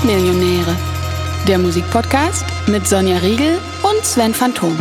Popmillionäre, der Musikpodcast mit Sonja Riegel und Sven Phantom.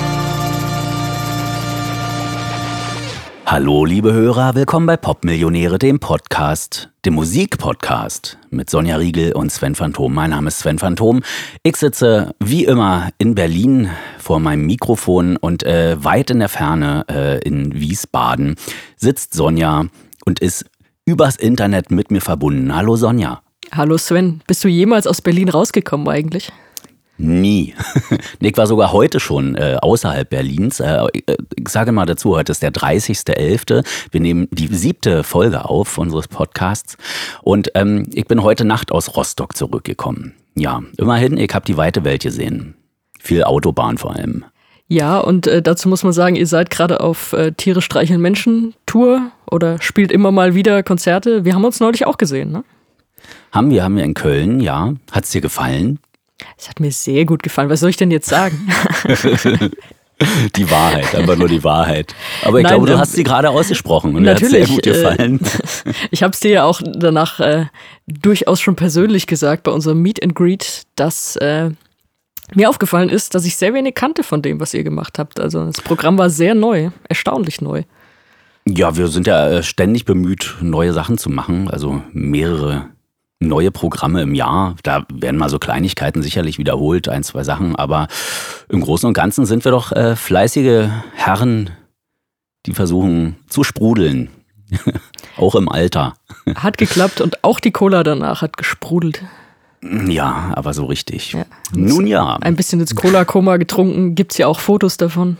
Hallo liebe Hörer, willkommen bei Popmillionäre, dem Podcast, dem Musikpodcast mit Sonja Riegel und Sven Phantom. Mein Name ist Sven Phantom. Ich sitze wie immer in Berlin vor meinem Mikrofon und weit in der Ferne in Wiesbaden sitzt Sonja und ist übers Internet mit mir verbunden. Hallo Sonja. Hallo Sven, bist du jemals aus Berlin rausgekommen eigentlich? Nie. Ich war sogar heute schon außerhalb Berlins. Ich sage mal dazu, heute ist der 30.11. Wir nehmen die 7. Folge auf unseres Podcasts. Und ich bin heute Nacht aus Rostock zurückgekommen. Ja, immerhin, ich habe die weite Welt gesehen. Viel Autobahn vor allem. Ja, und dazu muss man sagen, ihr seid gerade auf Tiere streicheln Menschen Tour oder spielt immer mal wieder Konzerte. Wir haben uns neulich auch gesehen, ne? Haben wir in Köln, ja. Hat's dir gefallen? Es hat mir sehr gut gefallen. Was soll ich denn jetzt sagen? Die Wahrheit, einfach nur die Wahrheit. Aber ich glaube, du hast sie gerade ausgesprochen und mir hat es sehr gut gefallen. Ich habe es dir ja auch danach durchaus schon persönlich gesagt bei unserem Meet and Greet, dass mir aufgefallen ist, dass ich sehr wenig kannte von dem, was ihr gemacht habt. Also das Programm war sehr neu, erstaunlich neu. Ja, wir sind ja ständig bemüht, neue Sachen zu machen, also mehrere neue Programme im Jahr. Da werden mal so Kleinigkeiten sicherlich wiederholt, 1, 2 Sachen, aber im Großen und Ganzen sind wir doch fleißige Herren, die versuchen zu sprudeln, auch im Alter. Hat geklappt und auch die Cola danach hat gesprudelt. Ja, aber so richtig. Ja. Nun ja. Ein bisschen ins Cola-Koma getrunken, gibt's ja auch Fotos davon.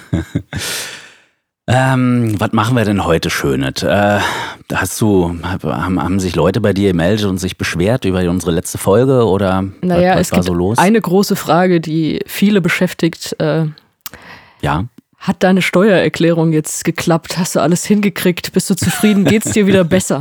Was machen wir denn heute Schönes? Haben sich Leute bei dir gemeldet und sich beschwert über unsere letzte Folge oder was war so los? Eine große Frage, die viele beschäftigt. Ja. Hat deine Steuererklärung jetzt geklappt? Hast du alles hingekriegt? Bist du zufrieden? Geht's dir wieder besser?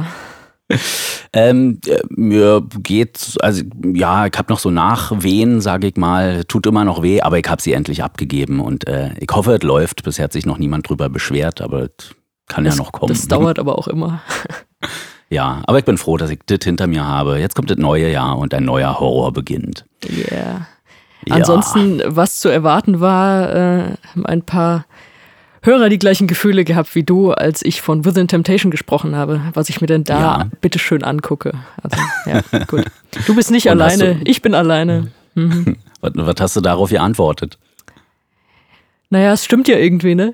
Mir geht's, also ja, ich habe noch so Nachwehen, sage ich mal, tut immer noch weh, aber ich habe sie endlich abgegeben und ich hoffe, es läuft. Bisher hat sich noch niemand drüber beschwert, aber es kann ja noch kommen. Das dauert aber auch immer. Ja, aber ich bin froh, dass ich das hinter mir habe. Jetzt kommt das neue Jahr und ein neuer Horror beginnt. Yeah. Ja. Ansonsten, was zu erwarten war, haben ein paar Hörer die gleichen Gefühle gehabt wie du, als ich von Within Temptation gesprochen habe, was ich mir denn da bitteschön angucke. Also, ja, gut. Du bist nicht alleine, ich bin alleine. Mhm. Was hast du darauf geantwortet? Naja, es stimmt ja irgendwie, ne?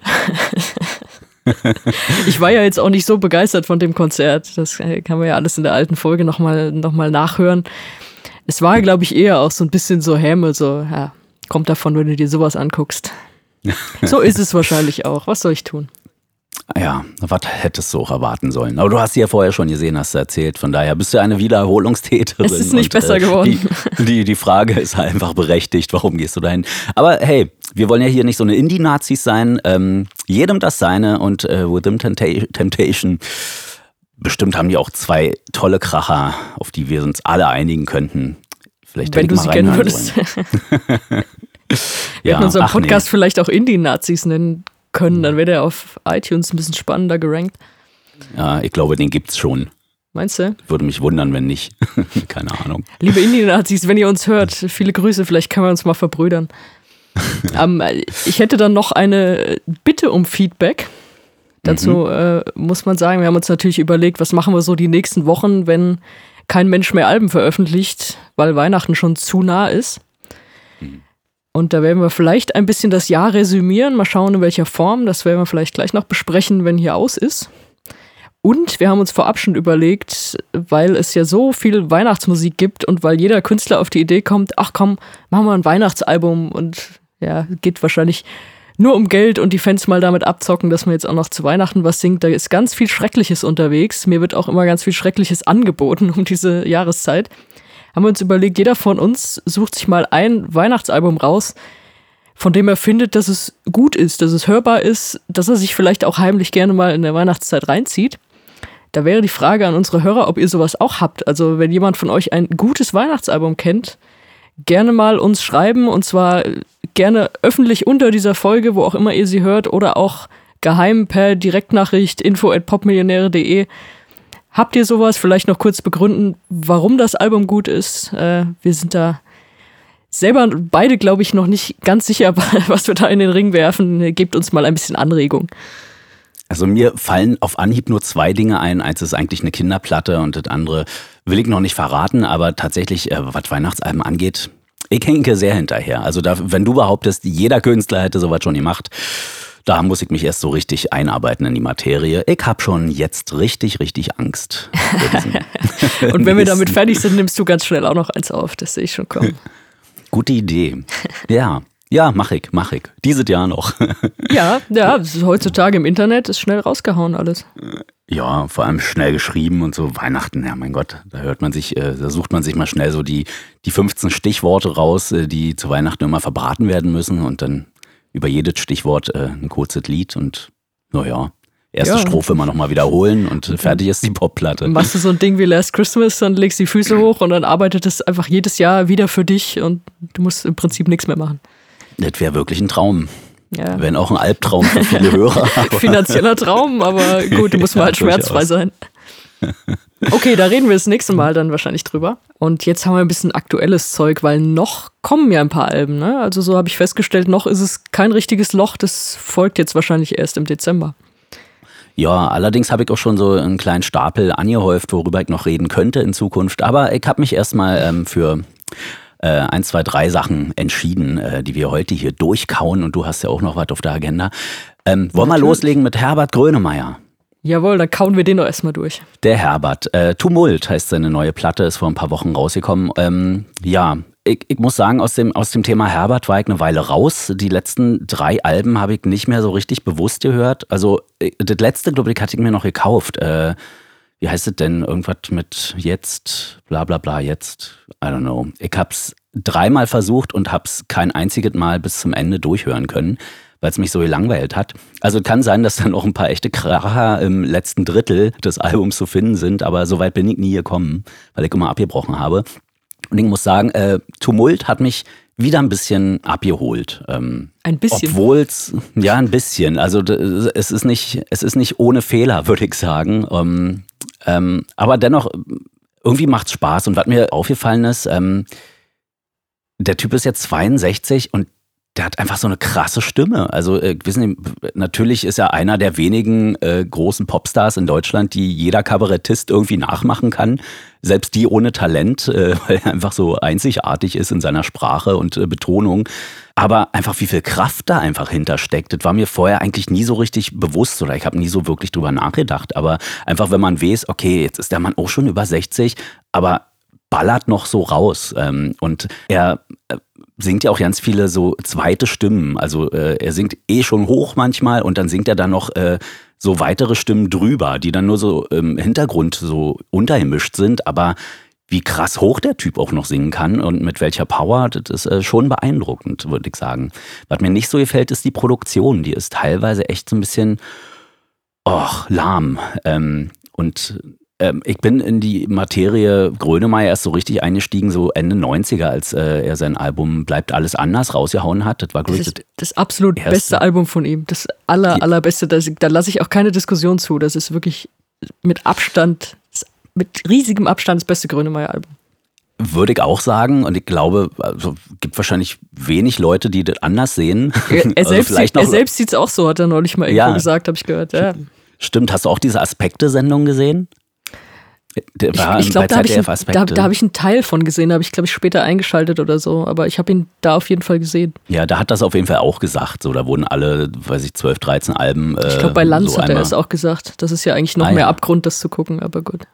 Ich war ja jetzt auch nicht so begeistert von dem Konzert. Das kann man ja alles in der alten Folge noch mal nachhören. Es war, glaube ich, eher auch so ein bisschen so Häme, so, ja, kommt davon, wenn du dir sowas anguckst. So ist es wahrscheinlich auch. Was soll ich tun? Ja, was hättest du auch erwarten sollen? Aber du hast sie ja vorher schon gesehen, hast du erzählt. Von daher bist du eine Wiederholungstäterin. Es ist nicht besser geworden. Die Frage ist einfach berechtigt, warum gehst du dahin? Aber hey, wir wollen ja hier nicht so eine Indie-Nazis sein. Jedem das seine und Within Temptation. Bestimmt haben die auch 2 tolle Kracher, auf die wir uns alle einigen könnten. Vielleicht wenn du sie kennen würdest. Wir hätten unseren Podcast vielleicht auch Indie-Nazis nennen können, dann wäre der auf iTunes ein bisschen spannender gerankt. Ja, ich glaube, den gibt's schon. Meinst du? Würde mich wundern, wenn nicht. Keine Ahnung. Liebe Indie-Nazis, wenn ihr uns hört, viele Grüße, vielleicht können wir uns mal verbrüdern. Ich hätte dann noch eine Bitte um Feedback. Dazu muss man sagen, wir haben uns natürlich überlegt, was machen wir so die nächsten Wochen, wenn kein Mensch mehr Alben veröffentlicht, weil Weihnachten schon zu nah ist. Und da werden wir vielleicht ein bisschen das Jahr resümieren, mal schauen in welcher Form. Das werden wir vielleicht gleich noch besprechen, wenn hier aus ist. Und wir haben uns vorab schon überlegt, weil es ja so viel Weihnachtsmusik gibt und weil jeder Künstler auf die Idee kommt, ach komm, machen wir ein Weihnachtsalbum und ja, geht wahrscheinlich nur um Geld und die Fans mal damit abzocken, dass man jetzt auch noch zu Weihnachten was singt. Da ist ganz viel Schreckliches unterwegs. Mir wird auch immer ganz viel Schreckliches angeboten um diese Jahreszeit. Haben wir uns überlegt, jeder von uns sucht sich mal ein Weihnachtsalbum raus, von dem er findet, dass es gut ist, dass es hörbar ist, dass er sich vielleicht auch heimlich gerne mal in der Weihnachtszeit reinzieht. Da wäre die Frage an unsere Hörer, ob ihr sowas auch habt. Also wenn jemand von euch ein gutes Weihnachtsalbum kennt, gerne mal uns schreiben und zwar gerne öffentlich unter dieser Folge, wo auch immer ihr sie hört oder auch geheim per Direktnachricht info@popmillionäre.de. Habt ihr sowas? Vielleicht noch kurz begründen, warum das Album gut ist. Wir sind da selber beide, glaube ich, noch nicht ganz sicher, was wir da in den Ring werfen. Gebt uns mal ein bisschen Anregung. Also mir fallen auf Anhieb nur 2 Dinge ein. Eins ist eigentlich eine Kinderplatte und das andere will ich noch nicht verraten. Aber tatsächlich, was Weihnachtsalben angeht, ich hänge sehr hinterher. Also wenn du behauptest, jeder Künstler hätte sowas schon gemacht, da muss ich mich erst so richtig einarbeiten in die Materie. Ich habe schon jetzt richtig Angst. Und wenn wir damit fertig sind, nimmst du ganz schnell auch noch eins auf. Das sehe ich schon kommen. Gute Idee. Ja, mach ich. Dieses Jahr noch. Ja, heutzutage im Internet ist schnell rausgehauen alles. Ja, vor allem schnell geschrieben und so. Weihnachten, ja mein Gott, da sucht man sich mal schnell so die 15 Stichworte raus, die zu Weihnachten immer verbraten werden müssen und dann über jedes Stichwort ein kurzes Lied und erste Strophe immer nochmal wiederholen und fertig ist die Popplatte. Machst du so ein Ding wie Last Christmas, dann legst du die Füße hoch und dann arbeitet es einfach jedes Jahr wieder für dich und du musst im Prinzip nichts mehr machen. Das wäre wirklich ein Traum. Ja. Wenn auch ein Albtraum für viele Hörer. Finanzieller Traum, aber gut, du musst mal halt schmerzfrei sein. Okay, da reden wir das nächste Mal dann wahrscheinlich drüber. Und jetzt haben wir ein bisschen aktuelles Zeug, weil noch kommen ja ein paar Alben, ne? Also so habe ich festgestellt, noch ist es kein richtiges Loch, das folgt jetzt wahrscheinlich erst im Dezember. Ja, allerdings habe ich auch schon so einen kleinen Stapel angehäuft, worüber ich noch reden könnte in Zukunft. Aber ich habe mich erstmal für 1, 2, 3 Sachen entschieden, die wir heute hier durchkauen. Und du hast ja auch noch was auf der Agenda. Wollen wir loslegen mit Herbert Grönemeyer? Jawohl, dann kauen wir den doch erstmal durch. Der Herbert. Tumult heißt seine neue Platte, ist vor ein paar Wochen rausgekommen. Ich muss sagen, aus dem Thema Herbert war ich eine Weile raus. Die letzten 3 Alben habe ich nicht mehr so richtig bewusst gehört. Also das letzte, glaube ich, hatte ich mir noch gekauft. Wie heißt es denn? Irgendwas mit jetzt, bla bla bla, jetzt, I don't know. Ich hab's 3-mal versucht und hab's kein einziges Mal bis zum Ende durchhören können, weil es mich so gelangweilt hat. Also kann sein, dass da noch ein paar echte Kracher im letzten Drittel des Albums zu finden sind, aber so weit bin ich nie gekommen, weil ich immer abgebrochen habe. Und ich muss sagen, Tumult hat mich wieder ein bisschen abgeholt. Ein bisschen? Obwohl's, ja, ein bisschen. Also es ist nicht ohne Fehler, würde ich sagen. Aber dennoch, irgendwie macht's Spaß. Und was mir aufgefallen ist, der Typ ist jetzt 62 und der hat einfach so eine krasse Stimme. Also wissen Sie, natürlich ist er einer der wenigen großen Popstars in Deutschland, die jeder Kabarettist irgendwie nachmachen kann. Selbst die ohne Talent, weil er einfach so einzigartig ist in seiner Sprache und Betonung. Aber einfach wie viel Kraft da einfach hintersteckt, das war mir vorher eigentlich nie so richtig bewusst oder ich habe nie so wirklich drüber nachgedacht. Aber einfach, wenn man weiß, okay, jetzt ist der Mann auch schon über 60, aber ballert noch so raus. Und er singt ja auch ganz viele so zweite Stimmen. Also er singt schon hoch manchmal und dann singt er dann noch so weitere Stimmen drüber, die dann nur so im Hintergrund so untergemischt sind. Aber wie krass hoch der Typ auch noch singen kann und mit welcher Power, das ist schon beeindruckend, würde ich sagen. Was mir nicht so gefällt, ist die Produktion. Die ist teilweise echt so ein bisschen lahm. Ich bin in die Materie Grönemeyer erst so richtig eingestiegen, so Ende 90er, als er sein Album Bleibt alles anders rausgehauen hat. Das war, glaube ich, das absolut beste Album von ihm. Das allerbeste. Da lasse ich auch keine Diskussion zu. Das ist wirklich mit riesigem Abstand das beste Grönemeyer-Album. Würde ich auch sagen. Und ich glaube, also gibt wahrscheinlich wenig Leute, die das anders sehen. Er selbst sieht es auch so, hat er neulich mal irgendwo gesagt, habe ich gehört. Ja. Stimmt. Hast du auch diese Aspekte-Sendung gesehen? Ich glaube, da habe ich einen Teil von gesehen, da habe ich, glaube ich, später eingeschaltet oder so, aber ich habe ihn da auf jeden Fall gesehen. Ja, da hat das auf jeden Fall auch gesagt, so, da wurden alle, 12, 13 Alben. Ich glaube, bei Lanz hat er es auch gesagt, das ist ja eigentlich noch mehr Abgrund, das zu gucken, aber gut.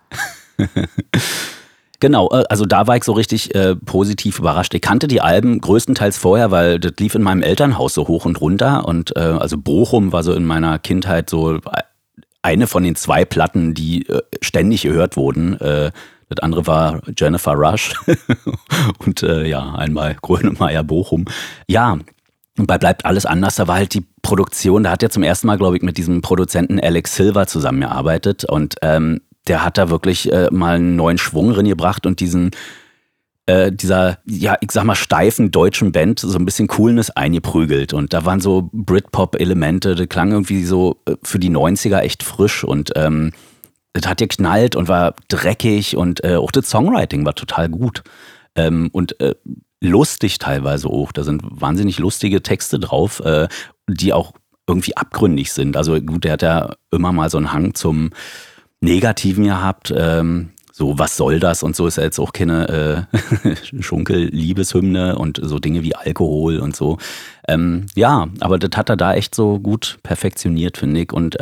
Genau, also da war ich so richtig positiv überrascht. Ich kannte die Alben größtenteils vorher, weil das lief in meinem Elternhaus so hoch und runter und also Bochum war so in meiner Kindheit so eine von den 2 Platten, die ständig gehört wurden. Das andere war Jennifer Rush und einmal Grönemeyer Bochum. Ja, und bei Bleibt alles anders, da war halt die Produktion, da hat er zum ersten Mal, glaube ich, mit diesem Produzenten Alex Silver zusammengearbeitet und der hat da wirklich mal einen neuen Schwung drin gebracht und dieser, ja, ich sag mal, steifen deutschen Band so ein bisschen Coolness eingeprügelt. Und da waren so Britpop-Elemente, das klang irgendwie so für die 90er echt frisch. Und es hat geknallt und war dreckig und auch das Songwriting war total gut. Und lustig teilweise auch. Da sind wahnsinnig lustige Texte drauf, die auch irgendwie abgründig sind. Also gut, der hat ja immer mal so einen Hang zum Negativen gehabt. So, was soll das? Und so ist ja jetzt auch keine Schunkel-Liebeshymne und so Dinge wie Alkohol und so. Ja, aber das hat er da echt so gut perfektioniert, finde ich. Und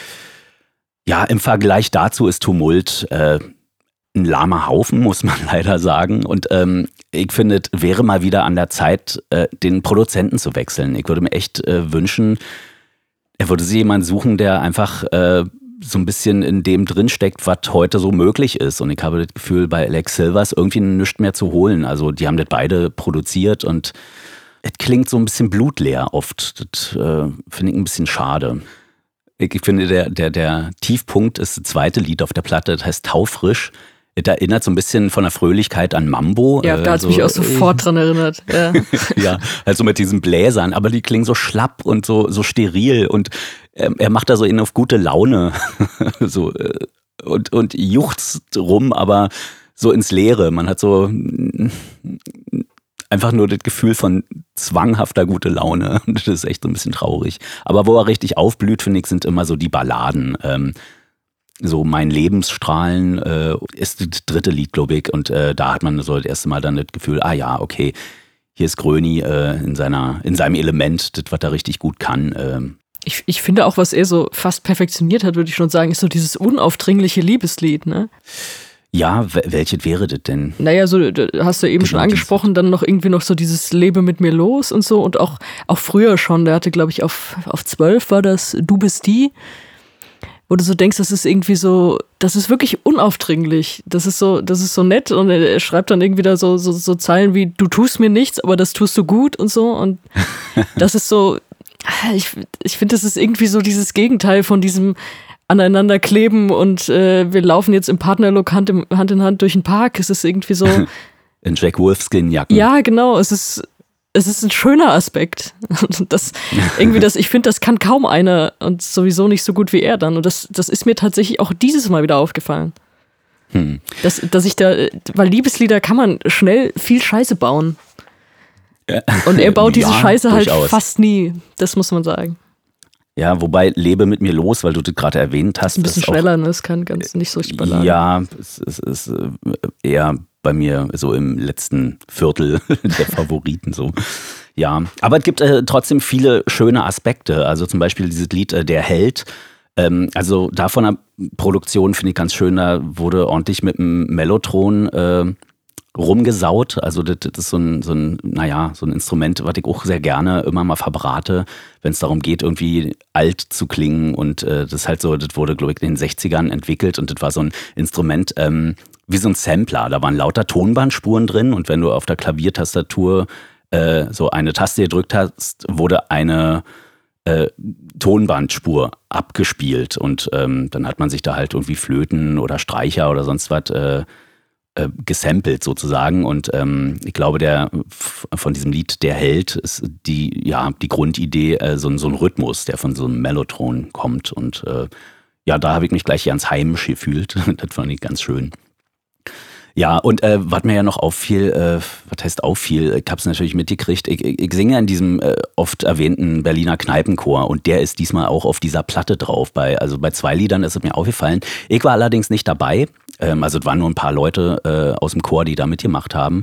ja, im Vergleich dazu ist Tumult ein lahmer Haufen, muss man leider sagen. Und ich finde, es wäre mal wieder an der Zeit, den Produzenten zu wechseln. Ich würde mir echt wünschen, er würde sich jemanden suchen, der einfach so ein bisschen in dem drinsteckt, was heute so möglich ist. Und ich habe das Gefühl, bei Alex Silvers irgendwie nichts mehr zu holen. Also die haben das beide produziert und es klingt so ein bisschen blutleer oft. Das finde ich ein bisschen schade. Ich finde, der Tiefpunkt ist das zweite Lied auf der Platte, das heißt Taufrisch. Es erinnert so ein bisschen von der Fröhlichkeit an Mambo. Ja, da hat es mich auch sofort dran erinnert. Ja. Ja, also mit diesen Bläsern, aber die klingen so schlapp und so steril und er macht da so auf gute Laune so, und juchzt rum, aber so ins Leere. Man hat so einfach nur das Gefühl von zwanghafter gute Laune. Das ist echt so ein bisschen traurig. Aber wo er richtig aufblüht, finde ich, sind immer so die Balladen. So Mein Lebensstrahlen ist das dritte Lied, glaube ich. Und da hat man so das erste Mal dann das Gefühl, ah ja, okay, hier ist Gröni in seinem Element, das, was er richtig gut kann. Ich finde auch, was er so fast perfektioniert hat, würde ich schon sagen, ist so dieses unaufdringliche Liebeslied, ne? Ja, welches wäre das denn? Naja, so hast du eben schon angesprochen, dann noch irgendwie noch so dieses Lebe mit mir los und so und auch früher schon, der hatte, glaube ich, auf 12 war das Du bist die, wo du so denkst, das ist irgendwie so, das ist wirklich unaufdringlich, das ist so nett und er schreibt dann irgendwie da so Zeilen wie, du tust mir nichts, aber das tust du gut und so und das ist so, ich finde, das ist irgendwie so dieses Gegenteil von diesem aneinander kleben und wir laufen jetzt im Partnerlook Hand in Hand durch den Park. Es ist irgendwie so. In Jack Wolfskin-Jacken. Ja, genau. Es ist ein schöner Aspekt. Ich finde, das kann kaum einer und sowieso nicht so gut wie er dann. Und das ist mir tatsächlich auch dieses Mal wieder aufgefallen. Weil Liebeslieder kann man schnell viel Scheiße bauen. Und er baut diese Scheiße halt fast nie. Das muss man sagen. Ja, wobei Lebe mit mir los, weil du das gerade erwähnt hast. Ein bisschen schneller, ne? Es kann ganz nicht so richtig ballern. Ja, es ist eher bei mir so im letzten Viertel der Favoriten so. Ja, aber es gibt trotzdem viele schöne Aspekte. Also zum Beispiel dieses Lied Der Held. Also da von der Produktion finde ich ganz schön, da wurde ordentlich mit dem Mellotron rumgesaut. Also das ist so ein Instrument, was ich auch sehr gerne immer mal verbrate, wenn es darum geht, irgendwie alt zu klingen. Und das ist halt so, das wurde, glaube ich, in den 60ern entwickelt und das war so ein Instrument wie so ein Sampler. Da waren lauter Tonbandspuren drin und wenn du auf der Klaviertastatur so eine Taste gedrückt hast, wurde eine Tonbandspur abgespielt und dann hat man sich da halt irgendwie Flöten oder Streicher oder sonst was gesampelt sozusagen und ich glaube, von diesem Lied Der Held ist die Grundidee so ein Rhythmus, der von so einem Mellotron kommt und da habe ich mich gleich ganz heimisch gefühlt. Das fand ich ganz schön. Ja, und was mir ja noch auffiel, was heißt auffiel, ich habe es natürlich mitgekriegt, ich singe in diesem oft erwähnten Berliner Kneipenchor und der ist diesmal auch auf dieser Platte drauf. Bei 2 Liedern ist es mir aufgefallen. Ich war allerdings nicht dabei, also es waren nur ein paar Leute aus dem Chor, die da mitgemacht haben.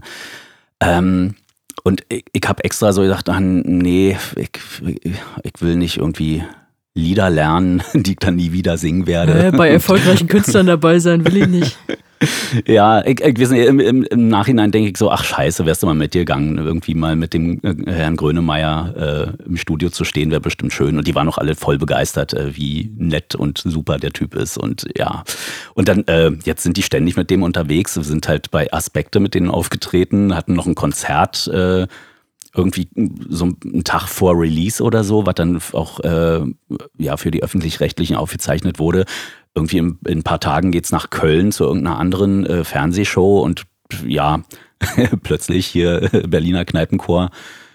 Und ich habe extra so gesagt, nee, ich will nicht irgendwie Lieder lernen, die ich dann nie wieder singen werde. Bei erfolgreichen Künstlern dabei sein will ich nicht. Ja, ich weiß nicht, im Nachhinein denke ich so, ach scheiße, wärst du mal mitgegangen, irgendwie mal mit dem Herrn Grönemeyer im Studio zu stehen, wäre bestimmt schön. Und die waren auch alle voll begeistert, wie nett und super der Typ ist. Und ja, und dann, jetzt sind die ständig mit dem unterwegs, sind halt bei Aspekte mit denen aufgetreten, hatten noch ein Konzert, irgendwie so einen Tag vor Release oder so, was dann auch für die Öffentlich-Rechtlichen aufgezeichnet wurde. Irgendwie in ein paar Tagen geht's nach Köln zu irgendeiner anderen Fernsehshow und ja, plötzlich hier Berliner Kneipenchor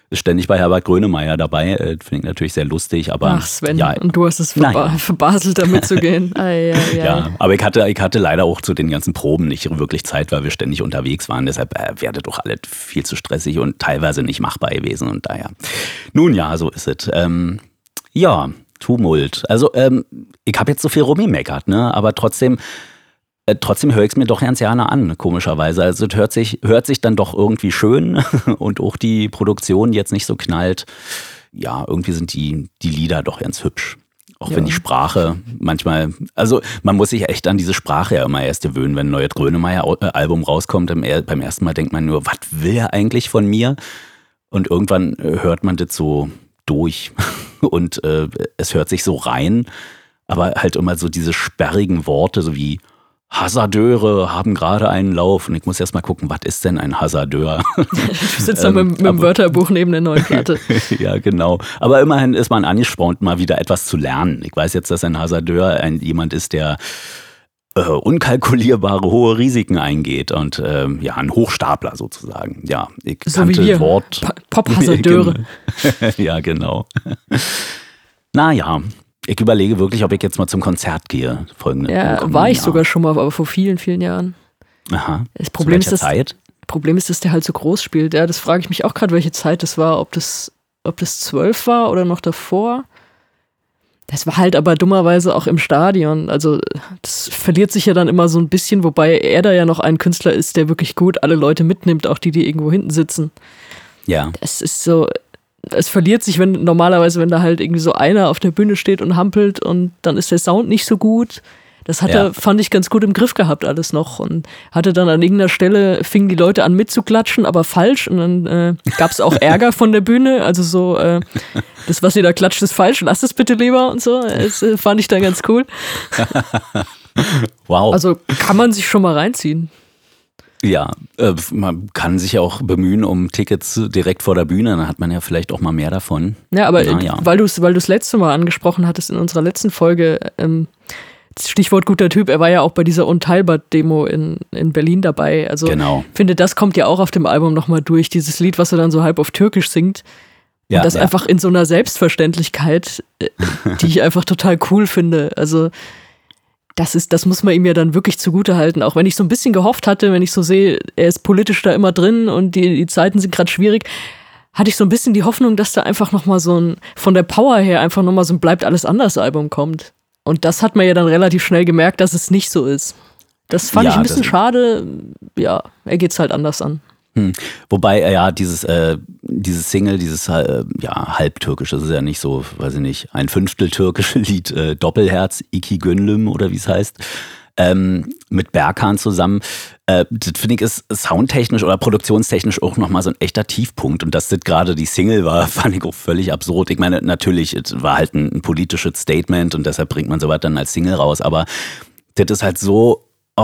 ständig bei Herbert Grönemeyer dabei. Finde ich natürlich sehr lustig, aber. Ach Sven, ja, und du hast es verbaselt, da mitzugehen. Ja, aber ich hatte leider auch zu den ganzen Proben nicht wirklich Zeit, weil wir ständig unterwegs waren. Deshalb wäre doch alles viel zu stressig und teilweise nicht machbar gewesen. Und daher, nun ja, so ist es. Ja, Tumult. Also ich habe jetzt so viel rumgemeckert, ne? Aber trotzdem höre ich es mir doch ganz gerne an, komischerweise. Also es hört sich dann doch irgendwie schön und auch die Produktion jetzt nicht so knallt. Ja, irgendwie sind die Lieder doch ganz hübsch. Auch wenn die Sprache manchmal, also man muss sich echt an diese Sprache ja immer erst gewöhnen, wenn ein neues Grönemeyer-Album rauskommt. Beim ersten Mal denkt man nur, was will er eigentlich von mir? Und irgendwann hört man das so durch und es hört sich so rein, aber halt immer so diese sperrigen Worte, so wie Hasardeure haben gerade einen Lauf. Und ich muss erst mal gucken, was ist denn ein Hasardeur? Du sitzt da mit dem Wörterbuch neben der neuen Platte. Ja, genau. Aber immerhin ist man angespornt, mal wieder etwas zu lernen. Ich weiß jetzt, dass ein Hasardeur jemand ist, der unkalkulierbare hohe Risiken eingeht und ja, ein Hochstapler sozusagen. Ja, ich so kannte wie wir. das Wort. Pop-Hasardeure. Ja, genau. Naja. Ich überlege wirklich, ob ich jetzt mal zum Konzert gehe. War ich sogar schon mal, aber vor vielen, vielen Jahren. Aha. Das Problem ist, Zeit? Problem ist, dass der halt so groß spielt. Ja, das frage ich mich auch gerade, welche Zeit das war. Ob das 12 war oder noch davor. Das war halt aber dummerweise auch im Stadion. Also das verliert sich ja dann immer so ein bisschen, wobei er da ja noch ein Künstler ist, der wirklich gut alle Leute mitnimmt, auch die irgendwo hinten sitzen. Ja. Das ist so... Es verliert sich, wenn da halt irgendwie so einer auf der Bühne steht und hampelt und dann ist der Sound nicht so gut. Das hat er, fand ich, ganz gut im Griff gehabt alles noch und hatte dann an irgendeiner Stelle, fingen die Leute an mitzuklatschen, aber falsch und dann gab es auch Ärger von der Bühne, also so, das, was ihr da klatscht, ist falsch, lasst es bitte lieber und so. Das fand ich dann ganz cool. Wow. Also kann man sich schon mal reinziehen. Ja, man kann sich ja auch bemühen um Tickets direkt vor der Bühne, dann hat man ja vielleicht auch mal mehr davon. Ja, aber weil du es letzte Mal angesprochen hattest in unserer letzten Folge, Stichwort guter Typ, er war ja auch bei dieser Unteilbar-Demo in Berlin dabei. Also genau. Ich finde, das kommt ja auch auf dem Album nochmal durch, dieses Lied, was er dann so halb auf Türkisch singt. Und das einfach in so einer Selbstverständlichkeit, die ich einfach total cool finde. Also das muss man ihm ja dann wirklich zugutehalten. Auch wenn ich so ein bisschen gehofft hatte, wenn ich so sehe, er ist politisch da immer drin und die Zeiten sind gerade schwierig, hatte ich so ein bisschen die Hoffnung, dass da einfach nochmal so ein, von der Power her einfach nochmal so ein Bleibt alles anders Album kommt. Und das hat man ja dann relativ schnell gemerkt, dass es nicht so ist. Das fand ich ein bisschen schade. Ja, er geht's halt anders an. Wobei, dieses Single, dieses halbtürkische, das ist ja nicht so, weiß ich nicht, ein Fünftel türkische Lied, Doppelherz, Iki Gönlüm oder wie es heißt, mit Berkan zusammen. Das finde ich ist soundtechnisch oder produktionstechnisch auch nochmal so ein echter Tiefpunkt. Und dass das gerade die Single war, fand ich auch völlig absurd. Ich meine, natürlich, es war halt ein politisches Statement und deshalb bringt man sowas dann als Single raus. Aber das ist halt so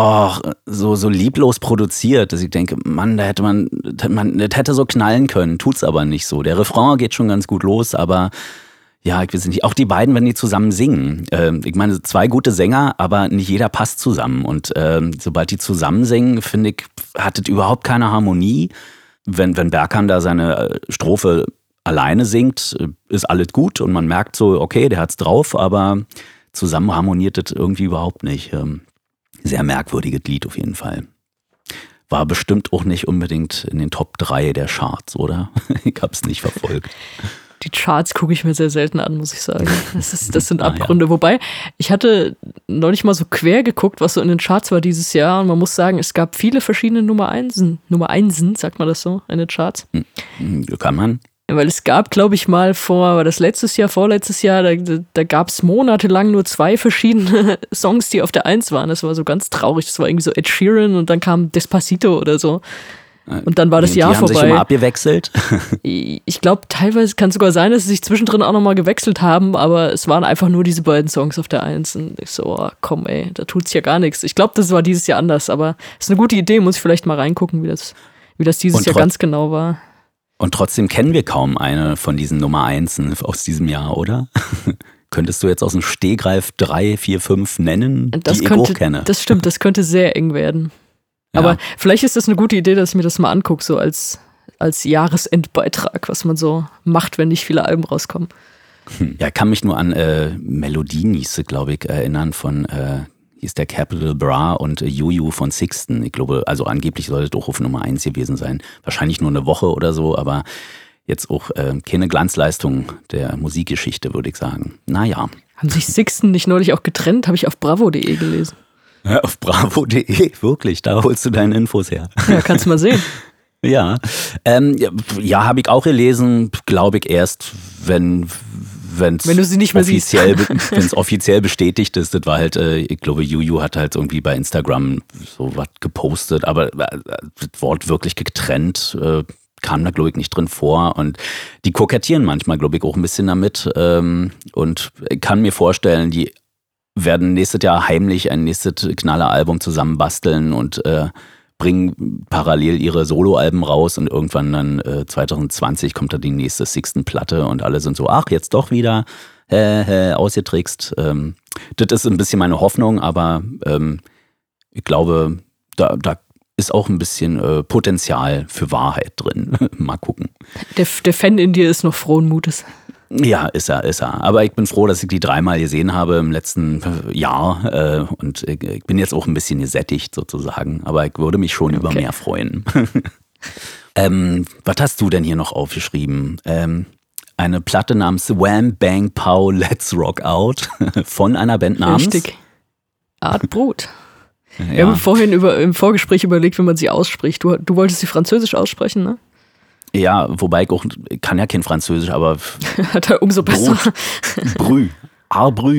lieblos produziert, dass ich denke, Mann, das hätte so knallen können, tut's aber nicht so. Der Refrain geht schon ganz gut los, aber ja, ich weiß nicht, auch die beiden, wenn die zusammen singen. Ich meine, 2 gute Sänger, aber nicht jeder passt zusammen. Und sobald die zusammen singen, finde ich, hat es überhaupt keine Harmonie. Wenn Berkan da seine Strophe alleine singt, ist alles gut und man merkt so, okay, der hat's drauf, aber zusammen harmoniert das irgendwie überhaupt nicht. Sehr merkwürdiges Lied auf jeden Fall. War bestimmt auch nicht unbedingt in den Top 3 der Charts, oder? Ich hab's nicht verfolgt. Die Charts gucke ich mir sehr selten an, muss ich sagen. Das sind Abgründe. Wobei, ich hatte neulich mal so quer geguckt, was so in den Charts war dieses Jahr. Und man muss sagen, es gab viele verschiedene Nummer Einsen, sagt man das so, in den Charts. Kann man. Weil es gab, glaube ich mal war das vorletztes Jahr, da gab es monatelang nur 2 verschiedene Songs, die auf der 1 waren. Das war so ganz traurig. Das war irgendwie so Ed Sheeran und dann kam Despacito oder so. Und dann war das Jahr vorbei. Die haben sich immer abgewechselt? Ich glaube, teilweise kann es sogar sein, dass sie sich zwischendrin auch nochmal gewechselt haben, aber es waren einfach nur diese beiden Songs auf der 1. Und ich so, oh, komm ey, da tut's ja gar nichts. Ich glaube, das war dieses Jahr anders, aber es ist eine gute Idee, muss ich vielleicht mal reingucken, wie das dieses Jahr ganz genau war. Und trotzdem kennen wir kaum eine von diesen Nummer 1 aus diesem Jahr, oder? Könntest du jetzt aus dem Stegreif 3, 4, 5 nennen, die ich auch kenne? Das stimmt, das könnte sehr eng werden. Ja. Aber vielleicht ist das eine gute Idee, dass ich mir das mal angucke, so als als Jahresendbeitrag, was man so macht, wenn nicht viele Alben rauskommen. Ja, kann mich nur an Melodien, hieß glaube ich, erinnern von, hieß der Capital Bra und Juju von Sixten. Ich glaube, also angeblich sollte doch auf Nummer 1 gewesen sein. Wahrscheinlich nur eine Woche oder so, aber jetzt auch keine Glanzleistung der Musikgeschichte, würde ich sagen. Naja. Haben sich Sixten nicht neulich auch getrennt? Habe ich auf bravo.de gelesen. Ja, auf bravo.de, wirklich, da holst du deine Infos her. Ja, kannst mal sehen. Ja, habe ich auch gelesen, glaube ich erst, wenn du sie nicht mehr offiziell, wenn es offiziell bestätigt ist. Das war halt, ich glaube, Juju hat halt irgendwie bei Instagram so was gepostet, aber das Wort wirklich getrennt kam da, glaube ich, nicht drin vor. Und die kokettieren manchmal, glaube ich, auch ein bisschen damit. Und ich kann mir vorstellen, die werden nächstes Jahr heimlich ein nächstes Knaller-Album zusammenbasteln und bringen parallel ihre Soloalben raus und irgendwann dann 2020 kommt da die nächste Sixten-Platte und alle sind so, ach, jetzt doch wieder ausgetrickst. Das ist ein bisschen meine Hoffnung, aber ich glaube, da ist auch ein bisschen Potenzial für Wahrheit drin. Mal gucken. Der Fan in dir ist noch frohen Mutes. Ja, ist er. Aber ich bin froh, dass ich die 3-mal gesehen habe im letzten Jahr. Und ich bin jetzt auch ein bisschen gesättigt sozusagen. Aber ich würde mich schon über mehr freuen. Was hast du denn hier noch aufgeschrieben? Eine Platte namens Wham Bang Pow Let's Rock Out von einer Band namens... Richtig. Art Brut. Ja. Wir haben vorhin im Vorgespräch überlegt, wie man sie ausspricht. Du wolltest sie französisch aussprechen, ne? Ja, wobei ich kann ja kein Französisch, aber hat er umso besser. Brü. Arbrü.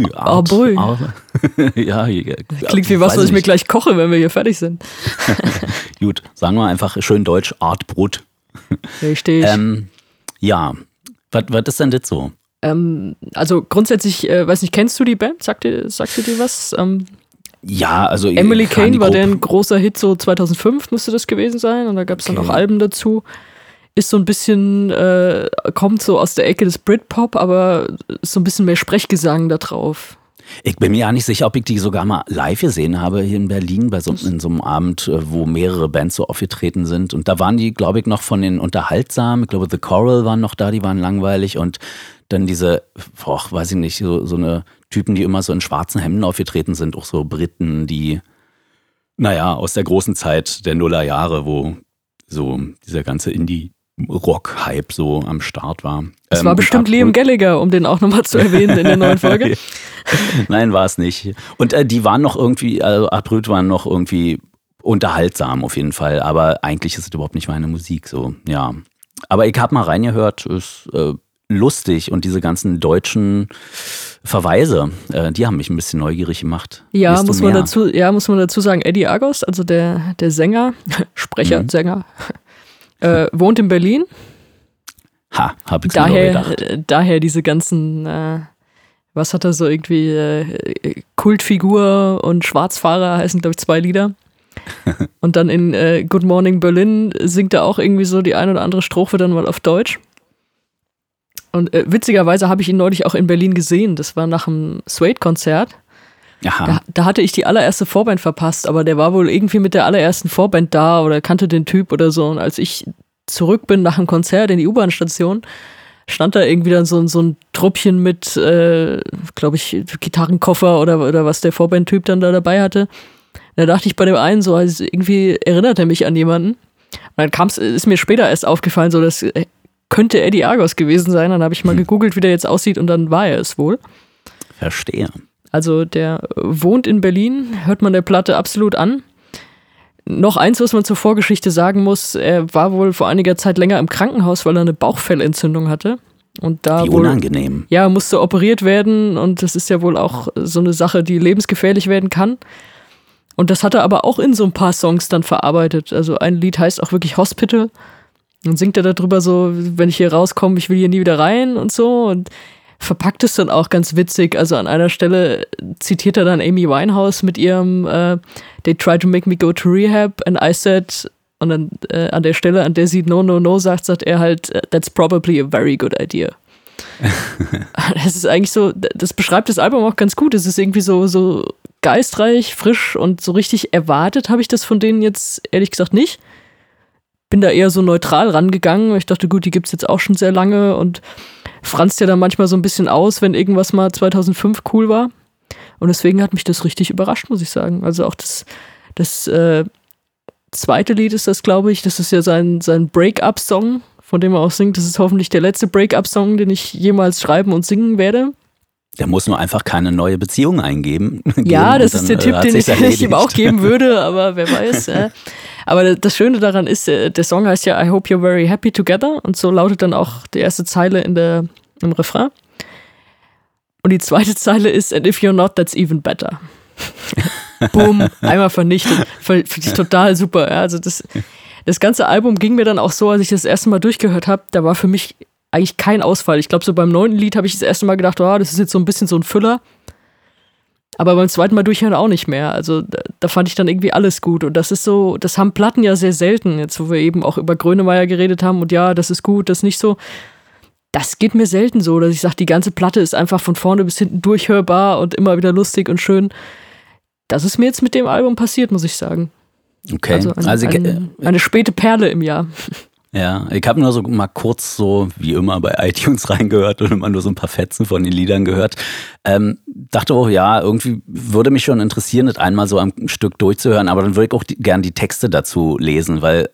Ja, klingt wie was ich mir gleich koche, wenn wir hier fertig sind. Gut, sagen wir einfach schön deutsch, Artbrut. Richtig. Ja, was ist denn das so? Also grundsätzlich, weiß nicht, kennst du die Band? Sagt dir was? Ja, also Emily Kane war deren großer Hit, so 2005 müsste das gewesen sein. Und da gab es dann auch Alben dazu. Ist so ein bisschen, kommt so aus der Ecke des Britpop, aber ist so ein bisschen mehr Sprechgesang da drauf. Ich bin mir ja nicht sicher, ob ich die sogar mal live gesehen habe hier in Berlin in so einem Abend, wo mehrere Bands so aufgetreten sind. Und da waren die, glaube ich, noch von den unterhaltsamen. Ich glaube, The Coral waren noch da, die waren langweilig. Und dann diese, weiß ich nicht, so eine Typen, die immer so in schwarzen Hemden aufgetreten sind. Auch so Briten, die, aus der großen Zeit der Nullerjahre, wo so dieser ganze Indie-Rock-Hype so am Start war. Es war bestimmt Liam Gallagher, um den auch nochmal zu erwähnen in der neuen Folge. Nein, war es nicht. Und die waren noch irgendwie, also Artbrut waren noch irgendwie unterhaltsam auf jeden Fall, aber eigentlich ist es überhaupt nicht meine Musik, so, ja. Aber ich habe mal reingehört, ist lustig und diese ganzen deutschen Verweise, die haben mich ein bisschen neugierig gemacht. Ja, muss man dazu sagen, Eddie Agos, also der Sänger, Sänger, wohnt in Berlin. Hab ich mir gedacht. Daher diese ganzen, was hat er so irgendwie, Kultfigur und Schwarzfahrer heißen, glaube ich, 2 Lieder. Und dann in Good Morning Berlin singt er auch irgendwie so die ein oder andere Strophe dann mal auf Deutsch. Und witzigerweise habe ich ihn neulich auch in Berlin gesehen. Das war nach einem Suede-Konzert. Da hatte ich die allererste Vorband verpasst, aber der war wohl irgendwie mit der allerersten Vorband da oder kannte den Typ oder so. Und als ich zurück bin nach dem Konzert in die U-Bahn-Station, stand da irgendwie dann so ein Truppchen mit, glaube ich, Gitarrenkoffer oder was der Vorband-Typ dann da dabei hatte. Da dachte ich bei dem einen so, also irgendwie erinnert er mich an jemanden. Und dann ist mir später erst aufgefallen, so das könnte Eddie Agos gewesen sein. Dann habe ich mal gegoogelt, wie der jetzt aussieht und dann war er es wohl. Verstehe. Also der wohnt in Berlin, hört man der Platte absolut an. Noch eins, was man zur Vorgeschichte sagen muss, er war wohl vor einiger Zeit länger im Krankenhaus, weil er eine Bauchfellentzündung hatte. Und da wie unangenehm. Ja, musste operiert werden und das ist ja wohl auch so eine Sache, die lebensgefährlich werden kann. Und das hat er aber auch in so ein paar Songs dann verarbeitet. Also ein Lied heißt auch wirklich Hospital. Und singt er darüber so, wenn ich hier rauskomme, ich will hier nie wieder rein und so. Und verpackt es dann auch ganz witzig. Also an einer Stelle zitiert er dann Amy Winehouse mit ihrem They tried to make me go to rehab and I said, und dann an der Stelle, an der sie no sagt er halt, that's probably a very good idea. Das ist eigentlich so, das beschreibt das Album auch ganz gut. Es ist irgendwie so geistreich, frisch und so richtig erwartet habe ich das von denen jetzt ehrlich gesagt nicht. bin da eher so neutral rangegangen. Ich dachte, gut, die gibt's jetzt auch schon sehr lange und franzt ja dann manchmal so ein bisschen aus, wenn irgendwas mal 2005 cool war. Und deswegen hat mich das richtig überrascht, muss ich sagen. Also auch das zweite Lied ist das, glaube ich. Das ist ja sein Break-up-Song, von dem er auch singt. Das ist hoffentlich der letzte Break-up-Song, den ich jemals schreiben und singen werde. Der muss nur einfach keine neue Beziehung eingeben. Ja, das ist der Tipp, den ich ihm auch geben würde, aber wer weiß. Aber das Schöne daran ist, der Song heißt ja I Hope You're Very Happy Together und so lautet dann auch die erste Zeile im Refrain. Und die zweite Zeile ist And if you're not, that's even better. Boom, einmal vernichtet. Finde ich total super. Ja. Also das ganze Album ging mir dann auch so, als ich das erste Mal durchgehört habe, da war für mich eigentlich kein Ausfall. Ich glaube, so beim 9. Lied habe ich das erste Mal gedacht, das ist jetzt so ein bisschen so ein Füller. Aber beim zweiten Mal durchhören auch nicht mehr. Also da fand ich dann irgendwie alles gut. Und das ist so, das haben Platten ja sehr selten. Jetzt, wo wir eben auch über Grönemeyer geredet haben und ja, das ist gut, das ist nicht so. Das geht mir selten so, dass ich sage, die ganze Platte ist einfach von vorne bis hinten durchhörbar und immer wieder lustig und schön. Das ist mir jetzt mit dem Album passiert, muss ich sagen. Okay. Also eine späte Perle im Jahr. Ja, ich habe nur so mal kurz so wie immer bei iTunes reingehört und immer nur so ein paar Fetzen von den Liedern gehört. Dachte auch, ja, irgendwie würde mich schon interessieren, das einmal so am Stück durchzuhören, aber dann würde ich auch gern die Texte dazu lesen, weil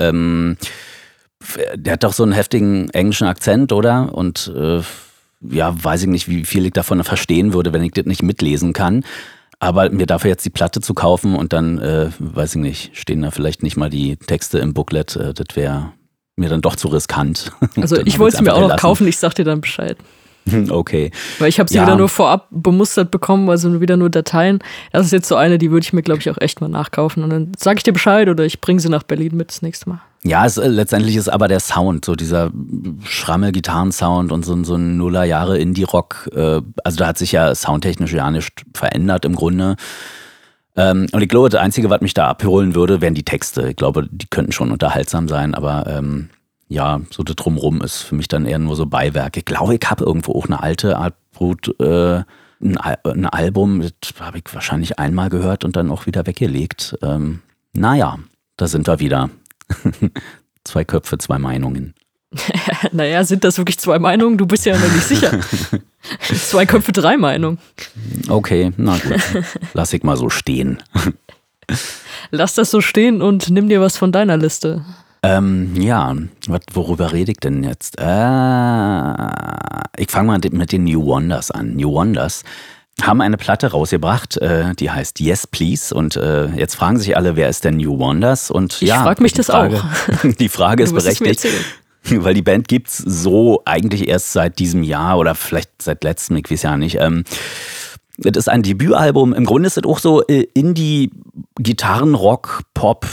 der hat doch so einen heftigen englischen Akzent, oder? Und weiß ich nicht, wie viel ich davon verstehen würde, wenn ich das nicht mitlesen kann. Aber mir dafür jetzt die Platte zu kaufen und dann, weiß ich nicht, stehen da vielleicht nicht mal die Texte im Booklet, das wäre mir dann doch zu riskant. Also ich wollte es mir auch noch kaufen, ich sag dir dann Bescheid. Okay. Weil ich habe sie wieder nur vorab bemustert bekommen, also wieder nur Dateien. Das ist jetzt so eine, die würde ich mir, glaube ich, auch echt mal nachkaufen. Und dann sage ich dir Bescheid oder ich bringe sie nach Berlin mit das nächste Mal. Ja, letztendlich ist aber der Sound, so dieser Schrammel-Gitarrensound und so ein Nullerjahre Indie-Rock, also da hat sich ja soundtechnisch ja nicht verändert im Grunde. Und ich glaube, das Einzige, was mich da abholen würde, wären die Texte. Ich glaube, die könnten schon unterhaltsam sein, aber so das Drumrum ist für mich dann eher nur so Beiwerk. Ich glaube, ich habe irgendwo auch eine alte Art Brut, ein Album, das habe ich wahrscheinlich einmal gehört und dann auch wieder weggelegt. Da sind wir wieder. 2 Köpfe, 2 Meinungen. Naja, sind das wirklich 2 Meinungen? Du bist ja noch nicht sicher. 2 Köpfe, 3 Meinungen. Okay, na gut. Lass ich mal so stehen. Lass das so stehen und nimm dir was von deiner Liste. Worüber rede ich denn jetzt? Ich fange mal mit den New Wonders an. New Wonders haben eine Platte rausgebracht, die heißt Yes Please und jetzt fragen sich alle, wer ist denn New Wonders? Und ich frage mich das auch. Die Frage ist berechtigt, weil die Band gibt's so eigentlich erst seit diesem Jahr oder vielleicht seit letztem, ich weiß ja nicht. Das ist ein Debütalbum, im Grunde ist es auch so Indie, Gitarren, Rock, Pop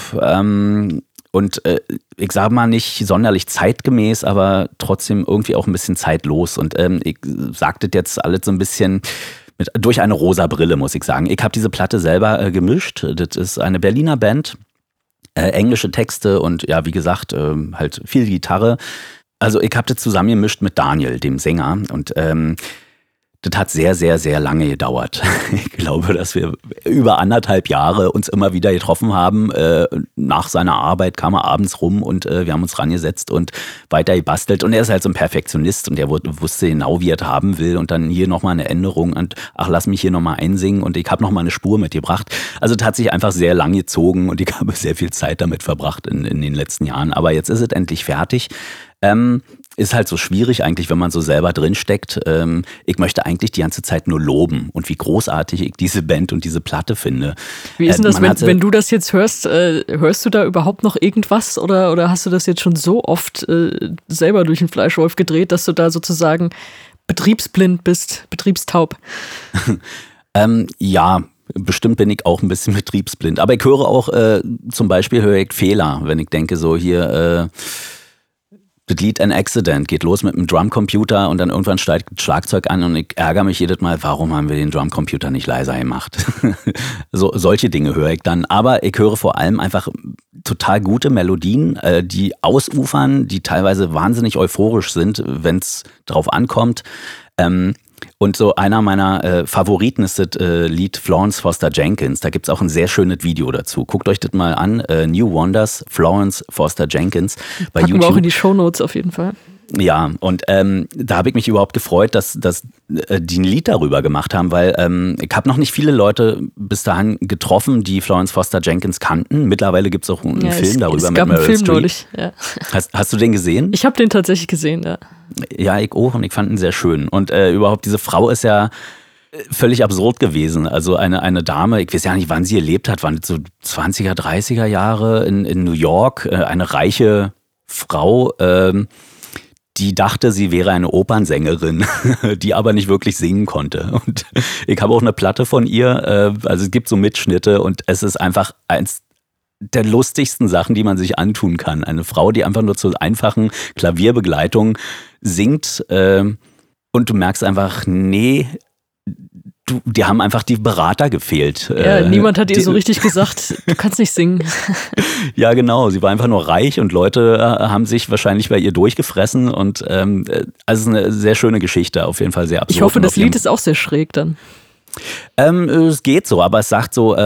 und ich sage mal nicht sonderlich zeitgemäß, aber trotzdem irgendwie auch ein bisschen zeitlos und ich sage das jetzt alles so ein bisschen durch eine rosa Brille, muss ich sagen. Ich habe diese Platte selber gemischt. Das ist eine Berliner Band, englische Texte und ja, wie gesagt, halt viel Gitarre. Also ich habe das zusammen gemischt mit Daniel, dem Sänger und das hat sehr, sehr, sehr lange gedauert. Ich glaube, dass wir über 1,5 Jahre uns immer wieder getroffen haben. Nach seiner Arbeit kam er abends rum und wir haben uns rangesetzt und weiter gebastelt. Und er ist halt so ein Perfektionist und er wusste genau, wie er es haben will. Und dann hier nochmal eine Änderung und lass mich hier nochmal einsingen. Und ich habe nochmal eine Spur mitgebracht. Also es hat sich einfach sehr lang gezogen und ich habe sehr viel Zeit damit verbracht in den letzten Jahren. Aber jetzt ist es endlich fertig. Ist halt so schwierig eigentlich, wenn man so selber drinsteckt. Ich möchte eigentlich die ganze Zeit nur loben und wie großartig ich diese Band und diese Platte finde. Wie ist denn das, wenn du das jetzt hörst, hörst du da überhaupt noch irgendwas oder hast du das jetzt schon so oft selber durch den Fleischwolf gedreht, dass du da sozusagen betriebsblind bist, betriebstaub? Ja, bestimmt bin ich auch ein bisschen betriebsblind. Aber ich höre auch, zum Beispiel höre ich Fehler, wenn ich denke so hier das Lied An Accident geht los mit einem Drumcomputer und dann irgendwann steigt das Schlagzeug an und ich ärgere mich jedes Mal, warum haben wir den Drumcomputer nicht leiser gemacht? Solche Dinge höre ich dann. Aber ich höre vor allem einfach total gute Melodien, die ausufern, die teilweise wahnsinnig euphorisch sind, wenn es drauf ankommt. Und so einer meiner Favoriten ist das Lied Florence Foster Jenkins. Da gibt es auch ein sehr schönes Video dazu. Guckt euch das mal an. New Wonders, Florence Foster Jenkins bei Packen YouTube. wir auch in die Shownotes auf jeden Fall. Ja, und da habe ich mich überhaupt gefreut, dass die ein Lied darüber gemacht haben, weil ich habe noch nicht viele Leute bis dahin getroffen, die Florence Foster Jenkins kannten. Mittlerweile gibt es auch einen Film darüber es mit gab Meryl einen Film Streep. neulich, ja. Hast du den gesehen? Ich habe den tatsächlich gesehen, ja. Ja, ich auch, und ich fand ihn sehr schön. Und überhaupt, diese Frau ist ja völlig absurd gewesen. Also eine Dame, ich weiß ja nicht, wann sie gelebt hat, waren das so 20er, 30er Jahre in New York, eine reiche Frau, die dachte, sie wäre eine Opernsängerin, die aber nicht wirklich singen konnte. Und ich habe auch eine Platte von ihr, also es gibt so Mitschnitte und es ist einfach eins der lustigsten Sachen, die man sich antun kann. Eine Frau, die einfach nur zur einfachen Klavierbegleitung singt und du merkst einfach, nee, die haben einfach die Berater gefehlt. Ja, niemand hat ihr so richtig gesagt, du kannst nicht singen. Ja, genau. Sie war einfach nur reich und Leute haben sich wahrscheinlich bei ihr durchgefressen. Und also eine sehr schöne Geschichte, auf jeden Fall sehr absurd. Ich hoffe, das Lied ist auch sehr schräg dann. Es geht so, aber es sagt so,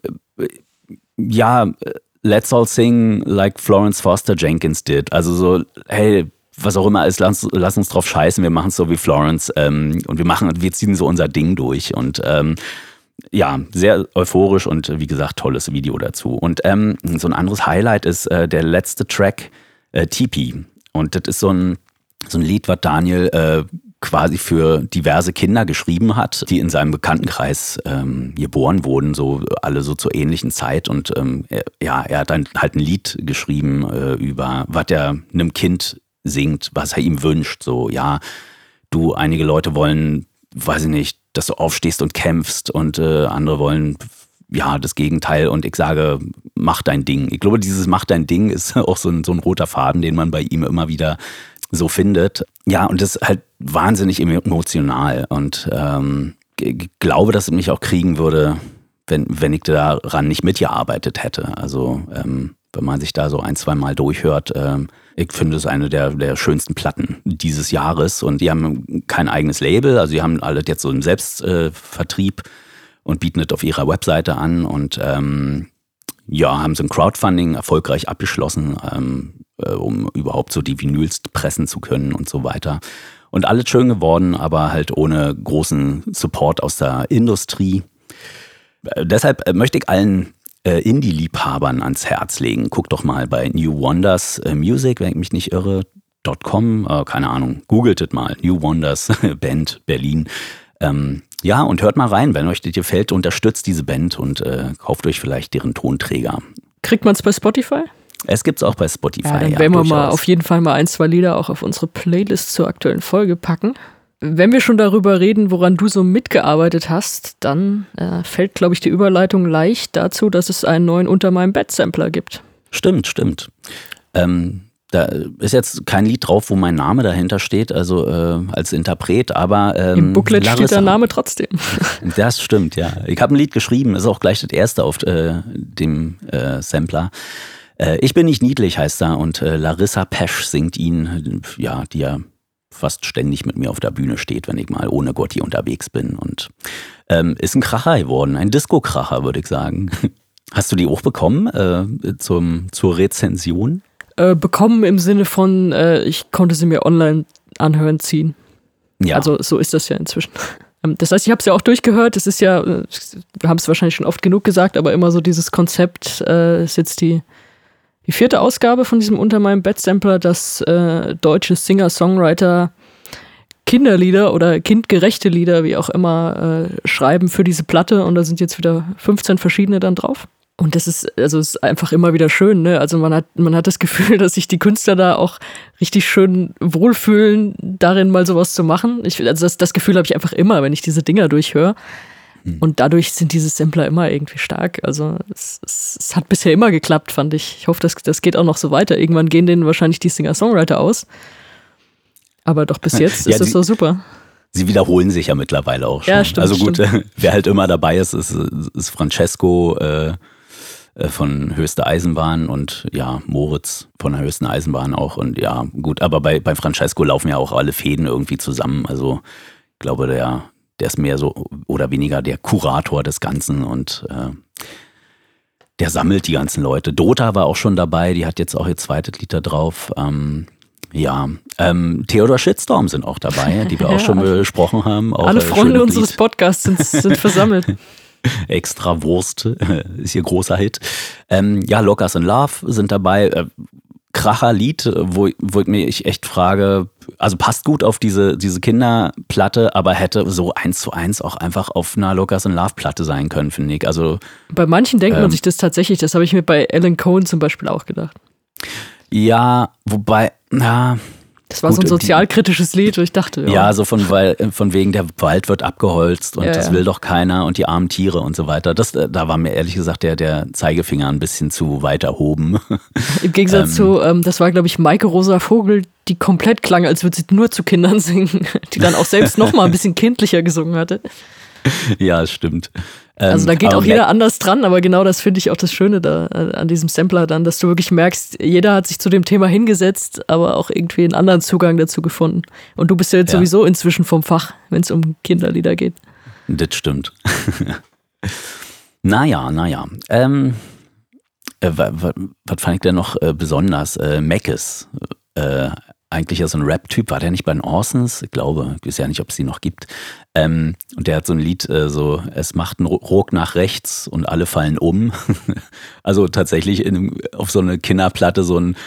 ja, let's all sing like Florence Foster Jenkins did. Also so, hey, was auch immer ist, lass uns drauf scheißen, wir machen es so wie Florence und wir ziehen so unser Ding durch und ja, sehr euphorisch und wie gesagt, tolles Video dazu. Und so ein anderes Highlight ist der letzte Track, Tipi. Und das ist so ein Lied, was Daniel quasi für diverse Kinder geschrieben hat, die in seinem Bekanntenkreis geboren wurden, so alle so zur ähnlichen Zeit. Und er hat dann halt ein Lied geschrieben über, was er einem Kind singt, was er ihm wünscht. So, ja, einige Leute wollen, weiß ich nicht, dass du aufstehst und kämpfst und andere wollen, ja, das Gegenteil. Und ich sage, mach dein Ding. Ich glaube, dieses Mach dein Ding ist auch so ein roter Faden, den man bei ihm immer wieder so findet. Ja, und das ist halt wahnsinnig emotional. Und ich glaube, dass es mich auch kriegen würde, wenn ich daran nicht mitgearbeitet hätte. Also wenn man sich da so 1-2 Mal durchhört, ich finde es eine der schönsten Platten dieses Jahres. Und die haben kein eigenes Label, also die haben alle jetzt so einen Selbstvertrieb und bieten es auf ihrer Webseite an und ja, haben so ein Crowdfunding erfolgreich abgeschlossen, um überhaupt so die Vinyls pressen zu können und so weiter. Und alles schön geworden, aber halt ohne großen Support aus der Industrie. Deshalb möchte ich allen Indie-Liebhabern ans Herz legen. Guckt doch mal bei New Wonders Music, wenn ich mich nicht irre, .com, keine Ahnung, googelt es mal, New Wonders Band Berlin. Ja, und hört mal rein, wenn euch das gefällt, unterstützt diese Band und kauft euch vielleicht deren Tonträger. Kriegt man es bei Spotify? Es gibt es auch bei Spotify. Ja, dann werden wir mal auf jeden Fall mal 1-2 Lieder auch auf unsere Playlist zur aktuellen Folge packen. Wenn wir schon darüber reden, woran du so mitgearbeitet hast, dann fällt, glaube ich, die Überleitung leicht dazu, dass es einen neuen Unter meinem Bett-Sampler gibt. Stimmt. Da ist jetzt kein Lied drauf, wo mein Name dahinter steht, also als Interpret, aber im Booklet Larissa, steht der Name trotzdem. Das stimmt, ja. Ich habe ein Lied geschrieben, ist auch gleich das erste auf dem Sampler. Ich bin nicht niedlich, heißt er, und Larissa Pesch singt ihn, ja, die ja fast ständig mit mir auf der Bühne steht, wenn ich mal ohne Gotti unterwegs bin. Und ist ein Kracher geworden, ein Disco-Kracher, würde ich sagen. Hast du die auch bekommen zur Rezension? Bekommen im Sinne von, ich konnte sie mir online anhören, ziehen. Ja. Also so ist das ja inzwischen. Das heißt, ich habe es ja auch durchgehört. Es ist ja, wir haben es wahrscheinlich schon oft genug gesagt, aber immer so dieses Konzept ist jetzt die 4. Ausgabe von diesem Unter meinem Bett-Sampler, dass deutsche Singer-Songwriter Kinderlieder oder kindgerechte Lieder, wie auch immer, schreiben für diese Platte. Und da sind jetzt wieder 15 verschiedene dann drauf. Und das ist, also es ist einfach immer wieder schön, ne? Also man hat das Gefühl, dass sich die Künstler da auch richtig schön wohlfühlen, darin mal sowas zu machen. Also das Gefühl habe ich einfach immer, wenn ich diese Dinger durchhöre. Und dadurch sind diese Sampler immer irgendwie stark. Also es hat bisher immer geklappt, fand ich. Ich hoffe, das geht auch noch so weiter. Irgendwann gehen denen wahrscheinlich die Singer-Songwriter aus. Aber doch bis jetzt ist das so super. Sie wiederholen sich ja mittlerweile auch schon. Ja, stimmt, also gut, wer halt immer dabei ist Francesco von Höchste Eisenbahn und ja, Moritz von der Höchsten Eisenbahn auch. Und ja, gut, aber bei Francesco laufen ja auch alle Fäden irgendwie zusammen. Also ich glaube, der ist mehr so oder weniger der Kurator des Ganzen und der sammelt die ganzen Leute. Dota war auch schon dabei, die hat jetzt auch ihr zweites Lied da drauf. Theodor Shitstorm sind auch dabei, die wir auch schon besprochen haben. Auch, alle Freunde unseres Podcasts sind versammelt. Extra Wurst ist hier großer Hit. Lockers in Love sind dabei. Kracher-Lied, wo ich mich echt frage, also passt gut auf diese Kinderplatte, aber hätte so 1:1 auch einfach auf einer Lockers in Love-Platte sein können, finde ich. Also, bei manchen denkt man sich das tatsächlich, das habe ich mir bei Alan Cohen zum Beispiel auch gedacht. Ja, wobei, das war so ein sozialkritisches Lied, wo ich dachte. Ja, so von wegen, der Wald wird abgeholzt und das will doch keiner und die armen Tiere und so weiter. Da war mir ehrlich gesagt der Zeigefinger ein bisschen zu weit erhoben. Im Gegensatz zu, das war glaube ich Maike Rosa Vogel, die komplett klang, als würde sie nur zu Kindern singen, die dann auch selbst nochmal ein bisschen kindlicher gesungen hatte. Ja, es stimmt. Also da geht auch jeder anders dran, aber genau das finde ich auch das Schöne da an diesem Sampler dann, dass du wirklich merkst, jeder hat sich zu dem Thema hingesetzt, aber auch irgendwie einen anderen Zugang dazu gefunden. Und du bist ja jetzt sowieso inzwischen vom Fach, wenn es um Kinderlieder geht. Das stimmt. Naja. Was fand ich denn noch besonders? Mackes. Eigentlich ja so ein Rap-Typ, war der nicht bei den Orsons? Ich glaube, ich weiß ja nicht, ob es die noch gibt. Und der hat so ein Lied, es macht einen Ruck nach rechts und alle fallen um. Also tatsächlich auf so eine Kinderplatte so ein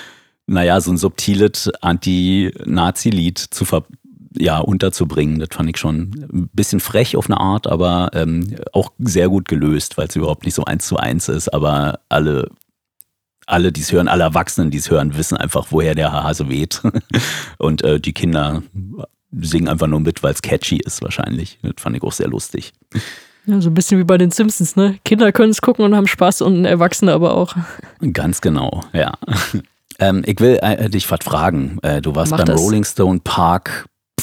subtiles Anti-Nazi-Lied unterzubringen. Das fand ich schon ein bisschen frech auf eine Art, aber auch sehr gut gelöst, weil es überhaupt nicht so 1:1 ist, aber alle, die es hören, alle Erwachsenen, die es hören, wissen einfach, woher der Hase weht. Und die Kinder singen einfach nur mit, weil es catchy ist wahrscheinlich. Das fand ich auch sehr lustig. Ja, so ein bisschen wie bei den Simpsons, ne? Kinder können es gucken und haben Spaß und Erwachsene aber auch. Ganz genau, ja. Ich will dich was fragen. Du warst beim Rolling Stone Park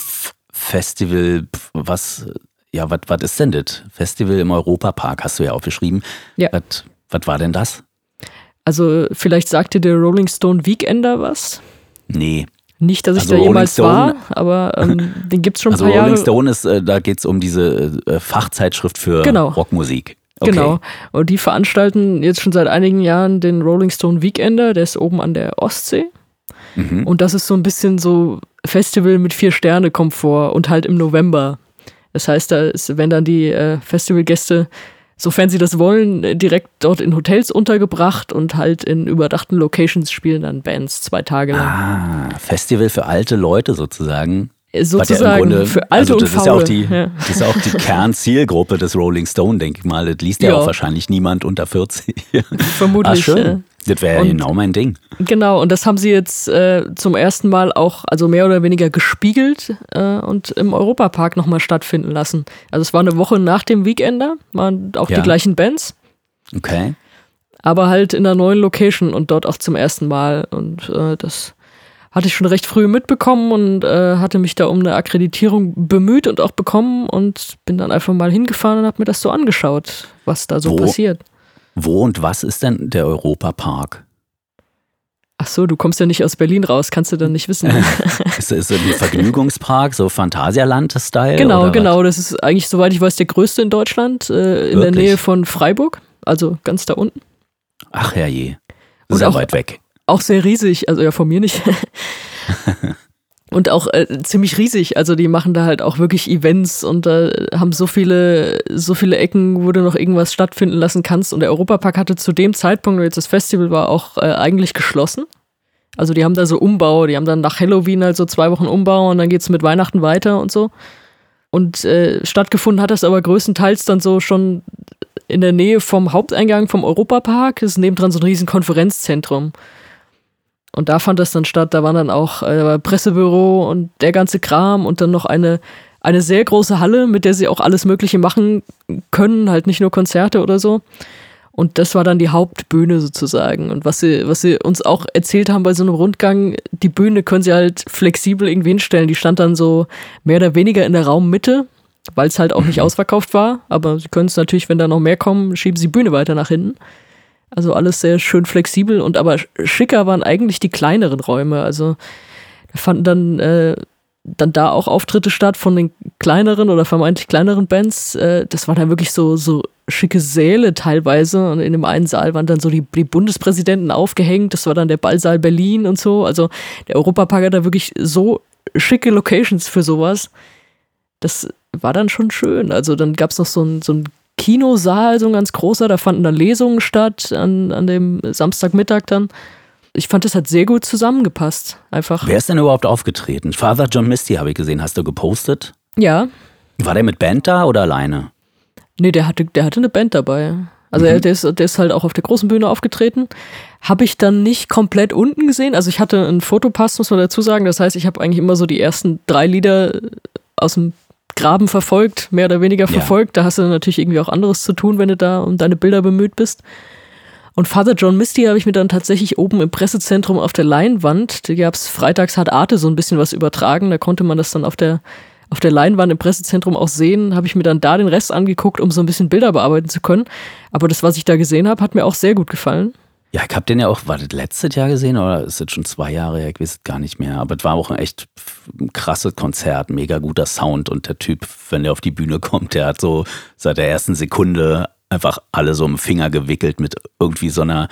Festival. Was ist denn das? Festival im Europapark, hast du ja aufgeschrieben. Ja. Was war denn das? Also vielleicht sagte der Rolling Stone Weekender was? Nee. Nicht, dass ich da jemals war, aber den gibt es schon ein paar Jahre. Rolling Stone ist, da geht es um diese Fachzeitschrift für Rockmusik. Okay. Genau. Und die veranstalten jetzt schon seit einigen Jahren den Rolling Stone Weekender, der ist oben an der Ostsee. Mhm. Und das ist so ein bisschen so Festival mit 4-Sterne-Komfort und halt im November. Das heißt, wenn dann die Festivalgäste, sofern sie das wollen, direkt dort in Hotels untergebracht und halt in überdachten Locations spielen dann Bands 2 Tage lang. Festival für alte Leute sozusagen. Sozusagen, Grunde, für alte und Faule. Das ist auch die Kernzielgruppe des Rolling Stone, denke ich mal. Das liest ja auch wahrscheinlich niemand unter 40. Vermutlich. Schön. Das wäre ja genau mein Ding. Genau, und das haben sie jetzt zum ersten Mal auch, also mehr oder weniger gespiegelt und im Europapark nochmal stattfinden lassen. Also es war eine Woche nach dem Weekender, waren auch die gleichen Bands. Okay. Aber halt in einer neuen Location und dort auch zum ersten Mal. Und das hatte ich schon recht früh mitbekommen und hatte mich da um eine Akkreditierung bemüht und auch bekommen und bin dann einfach mal hingefahren und habe mir das so angeschaut, was da so passiert. Wo und was ist denn der Europapark? Ach so, du kommst ja nicht aus Berlin raus, kannst du dann nicht wissen. Ist das ein Phvergnügungspark, so Phantasialand-Style? Genau. Das ist eigentlich, soweit ich weiß, der größte in Deutschland, in der Nähe von Freiburg, also ganz da unten. Ach herrje, sehr weit weg. Auch sehr riesig, also ja, von mir nicht. Und auch ziemlich riesig, also die machen da halt auch wirklich Events und haben so viele Ecken, wo du noch irgendwas stattfinden lassen kannst. Und der Europapark hatte zu dem Zeitpunkt, wo jetzt das Festival war, auch eigentlich geschlossen. Also die haben da so Umbau, die haben dann nach Halloween halt so 2 Wochen Umbau und dann geht's mit Weihnachten weiter und so. Und stattgefunden hat das aber größtenteils dann so schon in der Nähe vom Haupteingang vom Europapark. Das ist nebendran so ein riesen Konferenzzentrum. Und da fand das dann statt, da waren dann auch Pressebüro und der ganze Kram und dann noch eine sehr große Halle, mit der sie auch alles Mögliche machen können, halt nicht nur Konzerte oder so. Und das war dann die Hauptbühne sozusagen. Und was sie uns auch erzählt haben bei so einem Rundgang, die Bühne können sie halt flexibel irgendwie hinstellen. Die stand dann so mehr oder weniger in der Raummitte, weil es halt auch nicht ausverkauft war. Aber sie können es natürlich, wenn da noch mehr kommen, schieben sie die Bühne weiter nach hinten. Also alles sehr schön flexibel aber schicker waren eigentlich die kleineren Räume. Also da fanden dann dann da auch Auftritte statt von den kleineren oder vermeintlich kleineren Bands. Das war dann wirklich so schicke Säle teilweise und in dem einen Saal waren dann so die Bundespräsidenten aufgehängt, das war dann der Ballsaal Berlin und so, also der Europapark hat da wirklich so schicke Locations für sowas. Das war dann schon schön, also dann gab es noch so ein Kinosaal, so ein ganz großer, da fanden dann Lesungen statt an dem Samstagmittag dann. Ich fand, das hat sehr gut zusammengepasst, einfach. Wer ist denn überhaupt aufgetreten? Father John Misty habe ich gesehen, hast du gepostet? Ja. War der mit Band da oder alleine? Nee, der hatte eine Band dabei. Also der ist halt auch auf der großen Bühne aufgetreten. Habe ich dann nicht komplett unten gesehen. Also ich hatte einen Fotopass, muss man dazu sagen. Das heißt, ich habe eigentlich immer so die ersten 3 Lieder aus dem Graben verfolgt, mehr oder weniger verfolgt. Da hast du natürlich irgendwie auch anderes zu tun, wenn du da um deine Bilder bemüht bist. Und Father John Misty habe ich mir dann tatsächlich oben im Pressezentrum auf der Leinwand, da gab es freitags, hat Arte so ein bisschen was übertragen, da konnte man das dann auf der Leinwand im Pressezentrum auch sehen, habe ich mir dann da den Rest angeguckt, um so ein bisschen Bilder bearbeiten zu können. Aber das, was ich da gesehen habe, hat mir auch sehr gut gefallen. Ja, ich habe den ja auch, war das letztes Jahr gesehen oder ist das schon 2 Jahre her? Ich weiß es gar nicht mehr. Aber es war auch ein echt krasses Konzert, mega guter Sound und der Typ, wenn der auf die Bühne kommt, der hat so seit der ersten Sekunde einfach alle so im Finger gewickelt mit irgendwie so einer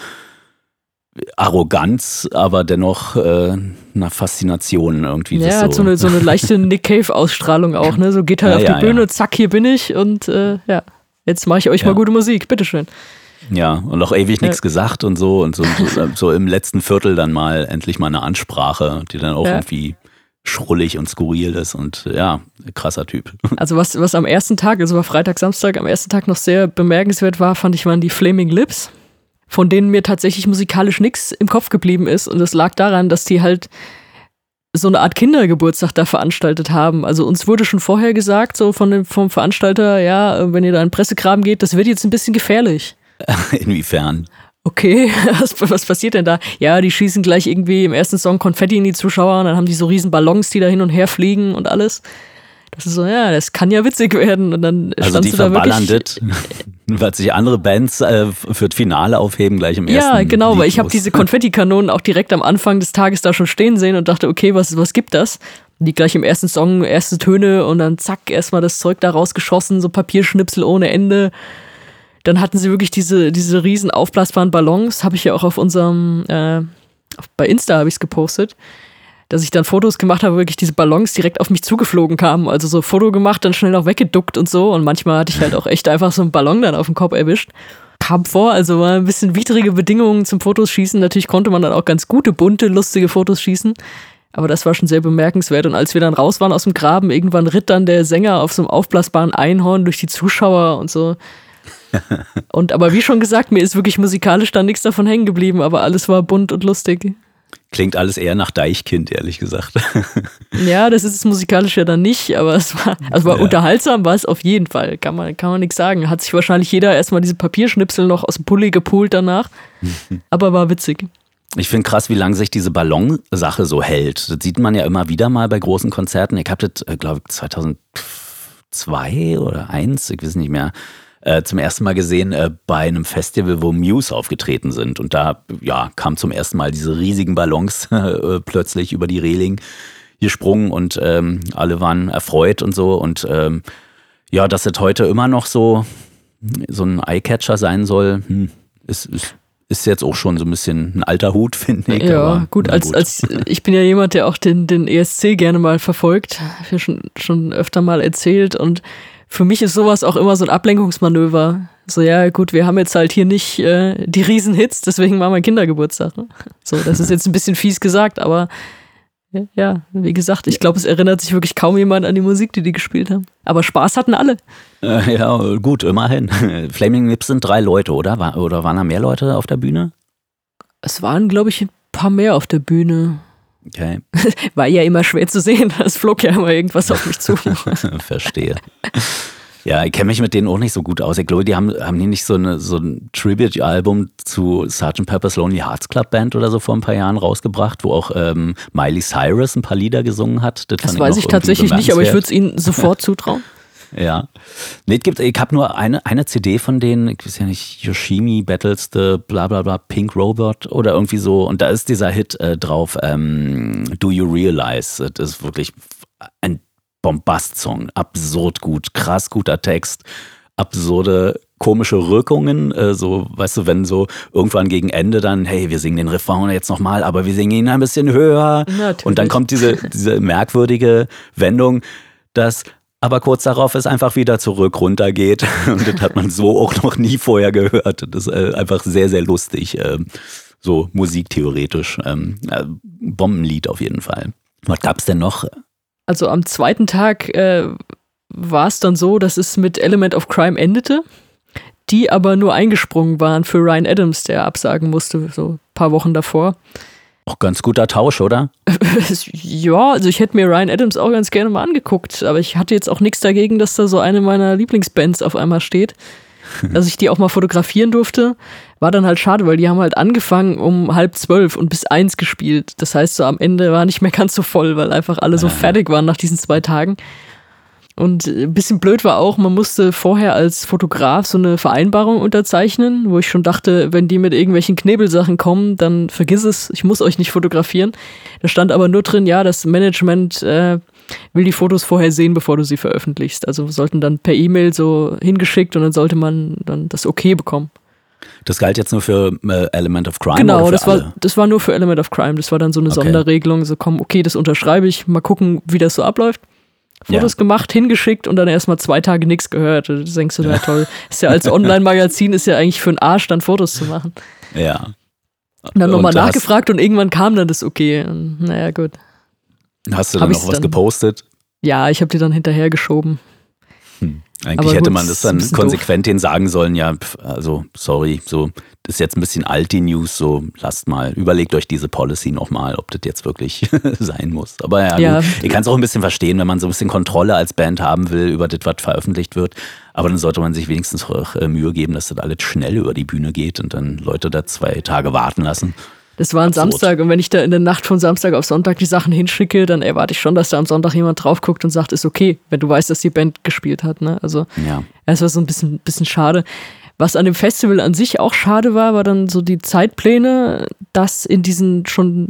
Arroganz, aber dennoch einer Faszination irgendwie. Ja, das hat so eine leichte Nick Cave-Ausstrahlung auch, ne? So geht halt auf die Bühne, zack, hier bin ich und jetzt mache ich euch mal gute Musik, bitteschön. Ja, und auch ewig nichts gesagt und so im letzten Viertel dann mal endlich mal eine Ansprache, die dann auch irgendwie schrullig und skurril ist und krasser Typ. Also was am ersten Tag, also war Freitag, Samstag, am ersten Tag noch sehr bemerkenswert war, fand ich, waren die Flaming Lips, von denen mir tatsächlich musikalisch nichts im Kopf geblieben ist und es lag daran, dass die halt so eine Art Kindergeburtstag da veranstaltet haben. Also uns wurde schon vorher gesagt, so vom Veranstalter, ja, wenn ihr da in den Pressegraben geht, das wird jetzt ein bisschen gefährlich. Inwiefern? Okay, was passiert denn da? Ja, die schießen gleich irgendwie im ersten Song Konfetti in die Zuschauer und dann haben die so riesen Ballons, die da hin und her fliegen und alles. Das ist so, ja, das kann ja witzig werden. Und dann also standst die du da verballern wirklich. Das, weil sich andere Bands für das Finale aufheben, gleich im ersten. Ja, genau, weil ich habe diese Konfettikanonen auch direkt am Anfang des Tages da schon stehen sehen und dachte, okay, was gibt das? Die gleich im ersten Song, erste Töne und dann zack, erstmal das Zeug da rausgeschossen, so Papierschnipsel ohne Ende. Dann hatten sie wirklich diese riesen aufblasbaren Ballons, habe ich ja auch auf unserem, bei Insta habe ich es gepostet, dass ich dann Fotos gemacht habe, wirklich diese Ballons direkt auf mich zugeflogen kamen. Also so Foto gemacht, dann schnell noch weggeduckt und so. Und manchmal hatte ich halt auch echt einfach so einen Ballon dann auf den Kopf erwischt. Kam vor, also war ein bisschen widrige Bedingungen zum Fotos schießen. Natürlich konnte man dann auch ganz gute, bunte, lustige Fotos schießen. Aber das war schon sehr bemerkenswert. Und als wir dann raus waren aus dem Graben, irgendwann ritt dann der Sänger auf so einem aufblasbaren Einhorn durch die Zuschauer und so. Aber wie schon gesagt, mir ist wirklich musikalisch dann nichts davon hängen geblieben, aber alles war bunt und lustig. Klingt alles eher nach Deichkind, ehrlich gesagt. Ja, das ist es musikalisch ja dann nicht, aber es war unterhaltsam, war es auf jeden Fall. Kann man nichts sagen. Hat sich wahrscheinlich jeder erstmal diese Papierschnipsel noch aus dem Pulli gepult danach, aber war witzig. Ich finde krass, wie lange sich diese Ballonsache so hält. Das sieht man ja immer wieder mal bei großen Konzerten. Ich habe das, glaube ich, 2002 oder 2001, ich weiß nicht mehr, zum ersten Mal gesehen bei einem Festival, wo Muse aufgetreten sind. Und da kam zum ersten Mal diese riesigen Ballons plötzlich über die Reling gesprungen und alle waren erfreut und so. Und dass das heute immer noch so ein Eyecatcher sein soll, ist jetzt auch schon so ein bisschen ein alter Hut, finde ich. Ja, aber, gut, als ich bin ja jemand, der auch den ESC gerne mal verfolgt. Habe ich ja schon öfter mal erzählt und für mich ist sowas auch immer so ein Ablenkungsmanöver. So, ja gut, wir haben jetzt halt hier nicht die Riesenhits, deswegen machen wir Kindergeburtstag. Ne? So, das ist jetzt ein bisschen fies gesagt, aber ja, wie gesagt, ich glaube, es erinnert sich wirklich kaum jemand an die Musik, die gespielt haben. Aber Spaß hatten alle. Ja, gut, immerhin. Flaming Lips sind 3 Leute, oder? Oder waren da mehr Leute auf der Bühne? Es waren, glaube ich, ein paar mehr auf der Bühne. Okay. War ja immer schwer zu sehen, es flog ja immer irgendwas auf mich zu. Verstehe. Ja, ich kenne mich mit denen auch nicht so gut aus. Ich glaube, die haben die nicht so ein Tribute-Album zu Sgt. Pepper's Lonely Hearts Club Band oder so vor ein paar Jahren rausgebracht, wo auch Miley Cyrus ein paar Lieder gesungen hat. Das weiß ich tatsächlich nicht, aber ich würde es ihnen sofort zutrauen. Ja. Nee, ich habe nur eine CD von denen, ich weiß ja nicht, Yoshimi Battles the bla bla bla Pink Robot oder irgendwie so. Und da ist dieser Hit drauf, Do You Realize? Das ist wirklich ein Bombast-Song. Absurd gut, krass guter Text, absurde komische Wirkungen, so, weißt du, wenn so irgendwann gegen Ende dann, hey, wir singen den Refrain jetzt nochmal, aber wir singen ihn ein bisschen höher. Natürlich. Und dann kommt diese merkwürdige Wendung, dass aber kurz darauf es einfach wieder zurück runtergeht. Und das hat man so auch noch nie vorher gehört. Das ist einfach sehr, sehr lustig, so musiktheoretisch. Bombenlied auf jeden Fall. Was gab's denn noch? Also am zweiten Tag war es dann so, dass es mit Element of Crime endete, die aber nur eingesprungen waren für Ryan Adams, der absagen musste, so ein paar Wochen davor. Auch ganz guter Tausch, oder? Ja, also ich hätte mir Ryan Adams auch ganz gerne mal angeguckt, aber ich hatte jetzt auch nichts dagegen, dass da so eine meiner Lieblingsbands auf einmal steht. Dass ich die auch mal fotografieren durfte, war dann halt schade, weil die haben halt angefangen um 11:30 und bis 1 gespielt. Das heißt, so am Ende war nicht mehr ganz so voll, weil einfach alle so fertig waren nach diesen 2 Tagen. Und ein bisschen blöd war auch, man musste vorher als Fotograf so eine Vereinbarung unterzeichnen, wo ich schon dachte, wenn die mit irgendwelchen Knebelsachen kommen, dann vergiss es, ich muss euch nicht fotografieren. Da stand aber nur drin, ja, das Management will die Fotos vorher sehen, bevor du sie veröffentlichst. Also sollten dann per E-Mail so hingeschickt und dann sollte man dann das Okay bekommen. Das galt jetzt nur für Element of Crime? Genau, oder für das war nur für Element of Crime. Das war dann so eine Sonderregelung, so komm, okay, das unterschreibe ich, mal gucken, wie das so abläuft. Fotos gemacht, hingeschickt und dann erstmal 2 Tage nichts gehört. Da denkst du, ja toll, ist ja als Online-Magazin ist ja eigentlich für einen Arsch, dann Fotos zu machen. Ja. Und dann nochmal nachgefragt und irgendwann kam dann das Okay. Und, naja, gut. Hast du dann noch was gepostet? Ja, ich habe die dann hinterher geschoben. Eigentlich aber hätte gut, man das dann konsequent denen sagen sollen, ja, also sorry, so, das ist jetzt ein bisschen alt, die News, so lasst mal, überlegt euch diese Policy nochmal, ob das jetzt wirklich sein muss. Aber ja, gut, ich kann es auch ein bisschen verstehen, wenn man so ein bisschen Kontrolle als Band haben will über das, was veröffentlicht wird. Aber dann sollte man sich wenigstens auch Mühe geben, dass das alles schnell über die Bühne geht und dann Leute da 2 Tage warten lassen. Das war ein Samstag und wenn ich da in der Nacht von Samstag auf Sonntag die Sachen hinschicke, dann erwarte ich schon, dass da am Sonntag jemand drauf guckt und sagt, ist okay, wenn du weißt, dass die Band gespielt hat. Ne? Also es war so ein bisschen schade. Was an dem Festival an sich auch schade war dann so die Zeitpläne, dass in diesen schon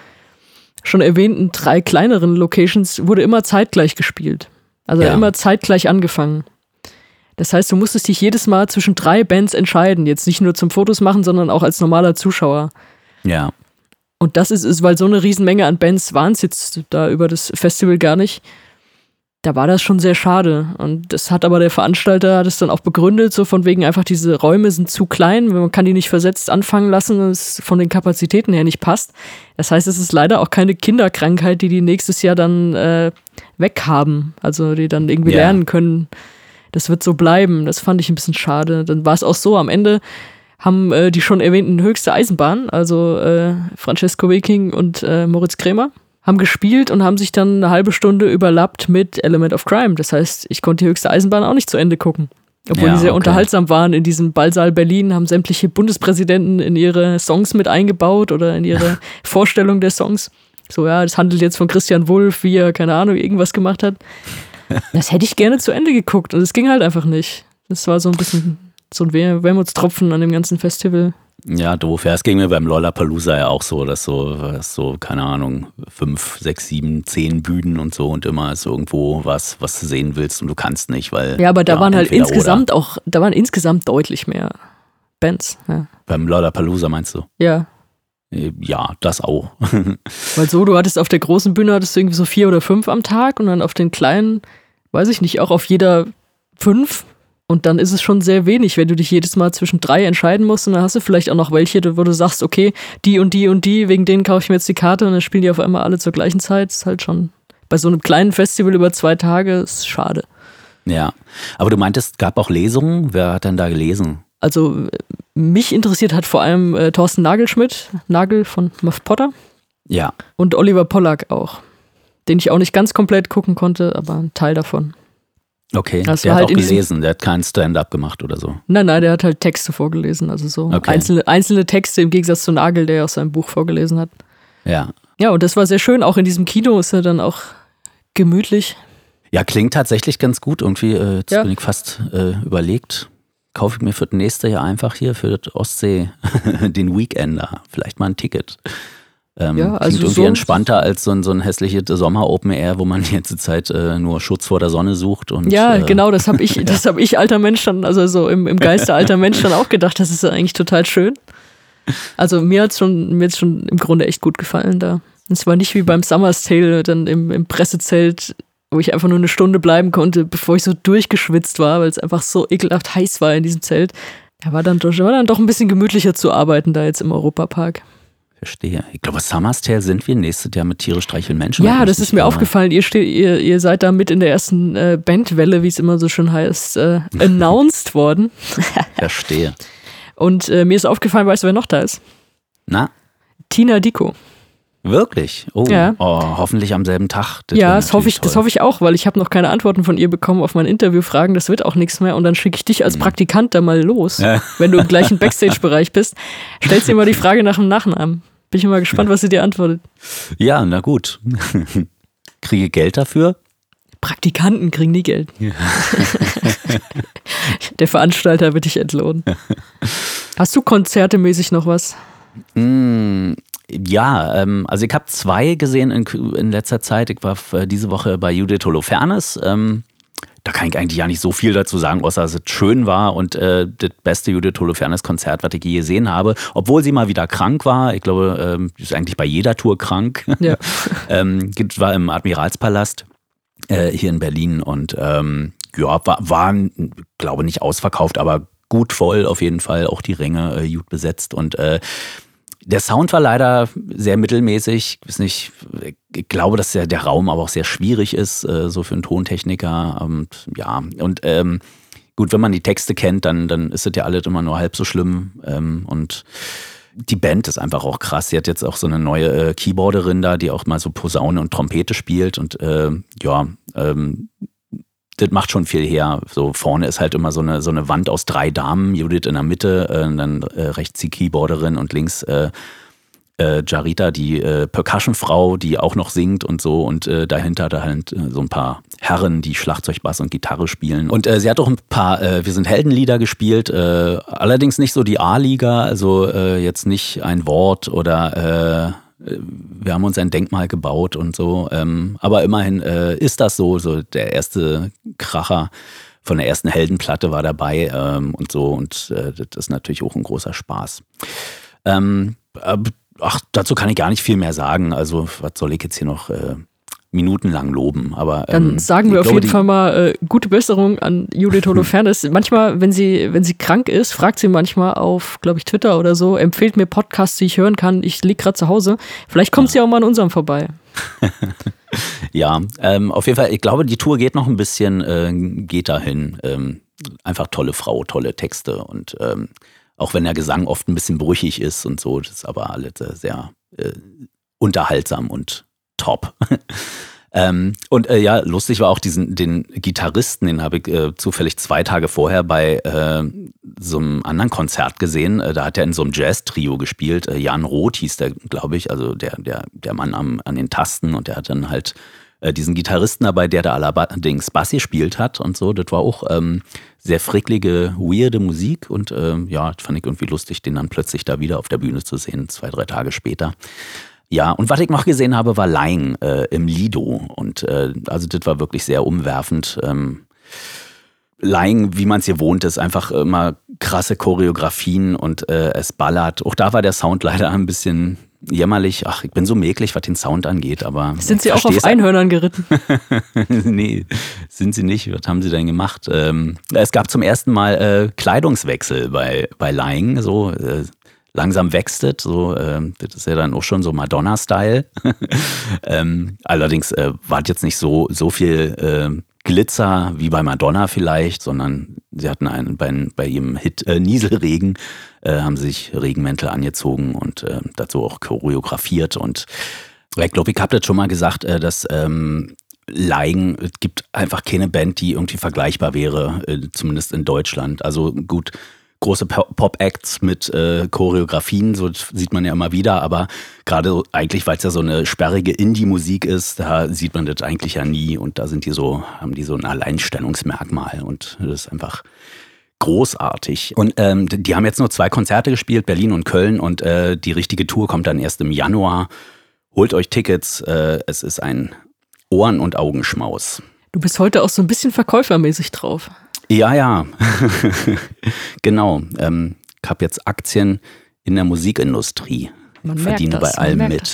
erwähnten 3 kleineren Locations wurde immer zeitgleich gespielt. Also immer zeitgleich angefangen. Das heißt, du musstest dich jedes Mal zwischen 3 Bands entscheiden. Jetzt nicht nur zum Fotos machen, sondern auch als normaler Zuschauer. Ja. Und das ist, weil so eine Riesenmenge an Bands waren es jetzt da über das Festival gar nicht. Da war das schon sehr schade. Und das hat aber der Veranstalter hat es dann auch begründet, so von wegen einfach diese Räume sind zu klein, man kann die nicht versetzt anfangen lassen, und es von den Kapazitäten her nicht passt. Das heißt, es ist leider auch keine Kinderkrankheit, die nächstes Jahr dann weghaben, also die dann irgendwie lernen können. Das wird so bleiben. Das fand ich ein bisschen schade. Dann war es auch so, am Ende haben die schon erwähnten Höchste Eisenbahn, also Francesco Weking und Moritz Krämer, haben gespielt und haben sich dann eine halbe Stunde überlappt mit Element of Crime. Das heißt, ich konnte die Höchste Eisenbahn auch nicht zu Ende gucken. Obwohl die sehr unterhaltsam waren. In diesem Ballsaal Berlin haben sämtliche Bundespräsidenten in ihre Songs mit eingebaut oder in ihre Vorstellung der Songs. So, ja, das handelt jetzt von Christian Wulff, wie er, keine Ahnung, irgendwas gemacht hat. Das hätte ich gerne zu Ende geguckt und es ging halt einfach nicht. Das war so ein bisschen so ein Wermutstropfen an dem ganzen Festival. Ja, doof. Ja, es ging mir beim Lollapalooza ja auch so, dass so, keine Ahnung, 5, 6, 7, 10 Bühnen und so und immer ist irgendwo was du sehen willst und du kannst nicht, weil. Ja, aber da waren halt insgesamt deutlich mehr Bands. Ja. Beim Lollapalooza meinst du? Ja. Ja, das auch. Weil so, du hattest auf der großen Bühne irgendwie so 4 oder 5 am Tag und dann auf den kleinen, weiß ich nicht, auch auf jeder 5. Und dann ist es schon sehr wenig, wenn du dich jedes Mal zwischen 3 entscheiden musst und dann hast du vielleicht auch noch welche, wo du sagst, okay, die und die und die, wegen denen kaufe ich mir jetzt die Karte und dann spielen die auf einmal alle zur gleichen Zeit. Das ist halt schon bei so einem kleinen Festival über 2 Tage, ist schade. Ja, aber du meintest, es gab auch Lesungen. Wer hat denn da gelesen? Also mich interessiert hat vor allem Thorsten Nagel von Muff Potter. Ja. Und Oliver Pollack auch, den ich auch nicht ganz komplett gucken konnte, aber ein Teil davon. Okay, der hat halt auch gelesen, der hat keinen Stand-up gemacht oder so. Nein, der hat halt Texte vorgelesen, also so einzelne Texte im Gegensatz zu Nagel, der aus seinem Buch vorgelesen hat. Ja. Ja, und das war sehr schön, auch in diesem Kino ist er dann auch gemütlich. Ja, klingt tatsächlich ganz gut irgendwie, jetzt bin ich fast überlegt, kaufe ich mir für das nächste Jahr einfach hier für das Ostsee den Weekender, vielleicht mal ein Ticket. Klingt irgendwie entspannter als so ein hässliches Sommer-Open-Air, wo man die ganze Zeit nur Schutz vor der Sonne sucht. Und, genau, das habe ich alter Mensch dann, also so im Geiste alter Mensch dann auch gedacht, das ist eigentlich total schön. Also mir hat's schon im Grunde echt gut gefallen da. Es war nicht wie beim Summer's Tale dann im Pressezelt, wo ich einfach nur eine Stunde bleiben konnte, bevor ich so durchgeschwitzt war, weil es einfach so ekelhaft heiß war in diesem Zelt. Da war dann doch ein bisschen gemütlicher zu arbeiten da jetzt im Europapark. Verstehe. Ich glaube, Summer's Tale sind wir nächstes Jahr mit Tiere streicheln Menschen. Ja, das ist mir aufgefallen. Ihr seid da mit in der ersten Bandwelle, wie es immer so schön heißt, announced worden. Verstehe. Und mir ist aufgefallen, weißt du, wer noch da ist? Na? Tina Dicko. Wirklich? Oh, ja. Hoffentlich am selben Tag. Das hoffe ich auch, weil ich habe noch keine Antworten von ihr bekommen auf meine Interviewfragen. Das wird auch nichts mehr. Und dann schicke ich dich als Praktikant da mal los, wenn du im gleichen Backstage-Bereich bist. Stellst dir mal die Frage nach dem Nachnamen. Bin ich mal gespannt, was sie dir antwortet. Ja, na gut. Kriege Geld dafür? Praktikanten kriegen nie Geld. Ja. Der Veranstalter wird dich entlohnen. Hast du konzertemäßig noch was? Ja, also ich habe 2 gesehen in letzter Zeit. Ich war diese Woche bei Judith Holofernes. Da kann ich eigentlich ja nicht so viel dazu sagen, außer dass es schön war und das beste Judith Holofernes-Konzert, was ich je gesehen habe. Obwohl sie mal wieder krank war. Ich glaube, sie ist eigentlich bei jeder Tour krank. Ja. War im Admiralspalast hier in Berlin und war, glaube nicht ausverkauft, aber gut voll auf jeden Fall. Auch die Ränge gut besetzt und der Sound war leider sehr mittelmäßig. Ich weiß nicht, ich glaube, dass der Raum aber auch sehr schwierig ist, so für einen Tontechniker. Gut, wenn man die Texte kennt, dann ist es ja alles immer nur halb so schlimm. Und die Band ist einfach auch krass. Sie hat jetzt auch so eine neue Keyboarderin da, die auch mal so Posaune und Trompete spielt. Und das macht schon viel her. So vorne ist halt immer so eine Wand aus 3 Damen, Judith in der Mitte, dann rechts die Keyboarderin und links Jarita, die Percussion-Frau, die auch noch singt und so. Und dahinter da halt so ein paar Herren, die Schlagzeug, Bass und Gitarre spielen. Und sie hat auch ein paar Wir sind Heldenlieder gespielt, allerdings nicht so die A-Liga, also jetzt nicht ein Wort oder wir haben uns ein Denkmal gebaut und so. Aber immerhin ist das so der erste Kracher von der ersten Heldenplatte war dabei und so. Und das ist natürlich auch ein großer Spaß. Dazu kann ich gar nicht viel mehr sagen. Also was soll ich jetzt hier noch minutenlang loben? Aber dann sagen wir auf jeden Fall mal gute Besserung an Judith Holofernes. Manchmal, wenn sie krank ist, fragt sie manchmal auf, glaube ich, Twitter oder so, empfiehlt mir Podcasts, die ich hören kann. Ich liege gerade zu Hause. Vielleicht kommt sie auch mal an unserem vorbei. Ja, auf jeden Fall. Ich glaube, die Tour geht noch ein bisschen, geht dahin. Einfach tolle Frau, tolle Texte und auch wenn der Gesang oft ein bisschen brüchig ist und so, das ist aber alles sehr unterhaltsam und top. Lustig war auch den Gitarristen, den habe ich zufällig 2 Tage vorher bei so einem anderen Konzert gesehen. Da hat er in so einem Jazz-Trio gespielt. Jan Roth hieß der, glaube ich, also der Mann an den Tasten und der hat dann halt diesen Gitarristen dabei, der da allerdings Bass gespielt hat und so. Das war auch sehr fricklige, weirde Musik und das fand ich irgendwie lustig, den dann plötzlich da wieder auf der Bühne zu sehen, 2-3 Tage später. Ja, und was ich noch gesehen habe, war Lying im Lido und also das war wirklich sehr umwerfend. Lying, wie man es hier wohnt, ist einfach immer krasse Choreografien und es ballert. Auch da war der Sound leider ein bisschen jämmerlich. Ach, ich bin so mäklig, was den Sound angeht, aber... Sind Sie auch auf Einhörnern geritten? Nee, sind sie nicht. Was haben sie denn gemacht? Es gab zum ersten Mal Kleidungswechsel bei Lying, so... langsam wächst es, so, das ist ja dann auch schon so Madonna-Style. Allerdings war es jetzt nicht so viel Glitzer wie bei Madonna vielleicht, sondern sie hatten bei ihrem Hit Nieselregen, haben sich Regenmäntel angezogen und dazu auch choreografiert. Und ich glaube, ich habe das schon mal gesagt, dass Lying, es gibt einfach keine Band, die irgendwie vergleichbar wäre, zumindest in Deutschland. Also gut, große Pop-Acts mit Choreografien, so sieht man ja immer wieder, aber gerade eigentlich, weil es ja so eine sperrige Indie-Musik ist, da sieht man das eigentlich ja nie und da haben die so ein Alleinstellungsmerkmal und das ist einfach großartig. Und die haben jetzt nur 2 Konzerte gespielt, Berlin und Köln. Und die richtige Tour kommt dann erst im Januar. Holt euch Tickets. Es ist ein Ohren- und Augenschmaus. Du bist heute auch so ein bisschen verkäufermäßig drauf. Ja. Genau. Ich habe jetzt Aktien in der Musikindustrie. Verdiene bei allem mit.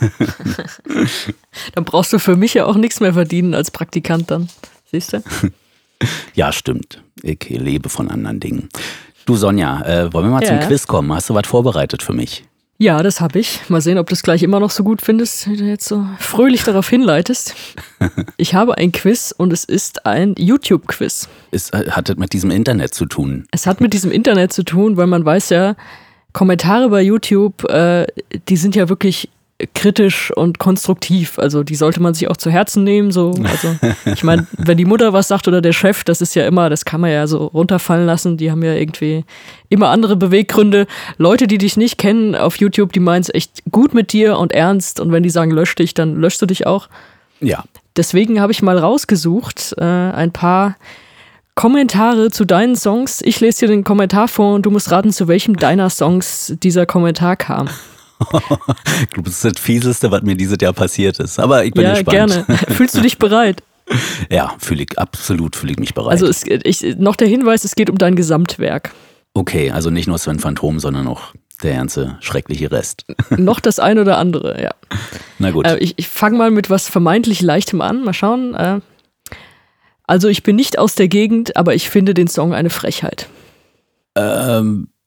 Dann brauchst du für mich ja auch nichts mehr verdienen als Praktikant dann. Siehst du? Ja, stimmt. Ich lebe von anderen Dingen. Du Sonja, wollen wir mal zum Quiz kommen? Hast du was vorbereitet für mich? Ja, das habe ich. Mal sehen, ob du es gleich immer noch so gut findest, wie du jetzt so fröhlich darauf hinleitest. Ich habe ein Quiz und es ist ein YouTube-Quiz. Hat das mit diesem Internet zu tun? Es hat mit diesem Internet zu tun, weil man weiß ja, Kommentare bei YouTube, die sind ja wirklich kritisch und konstruktiv. Also die sollte man sich auch zu Herzen nehmen. So. Also ich meine, wenn die Mutter was sagt oder der Chef, das ist ja immer, das kann man ja so runterfallen lassen. Die haben ja irgendwie immer andere Beweggründe. Leute, die dich nicht kennen auf YouTube, die meinen es echt gut mit dir und ernst. Und wenn die sagen, lösch dich, dann löschst du dich auch. Ja. Deswegen habe ich mal rausgesucht, ein paar Kommentare zu deinen Songs. Ich lese dir den Kommentar vor und du musst raten, zu welchem deiner Songs dieser Kommentar kam. Ich glaube, das ist das Fieseste, was mir dieses Jahr passiert ist. Aber ich bin gespannt. Ja, gerne. Fühlst du dich bereit? Ja, fühle ich mich bereit. Also noch der Hinweis, es geht um dein Gesamtwerk. Okay, also nicht nur Sven Phantom, sondern auch der ganze schreckliche Rest. Noch das ein oder andere, ja. Na gut. Ich fange mal mit was vermeintlich Leichtem an. Mal schauen. Also ich bin nicht aus der Gegend, aber ich finde den Song eine Frechheit. Das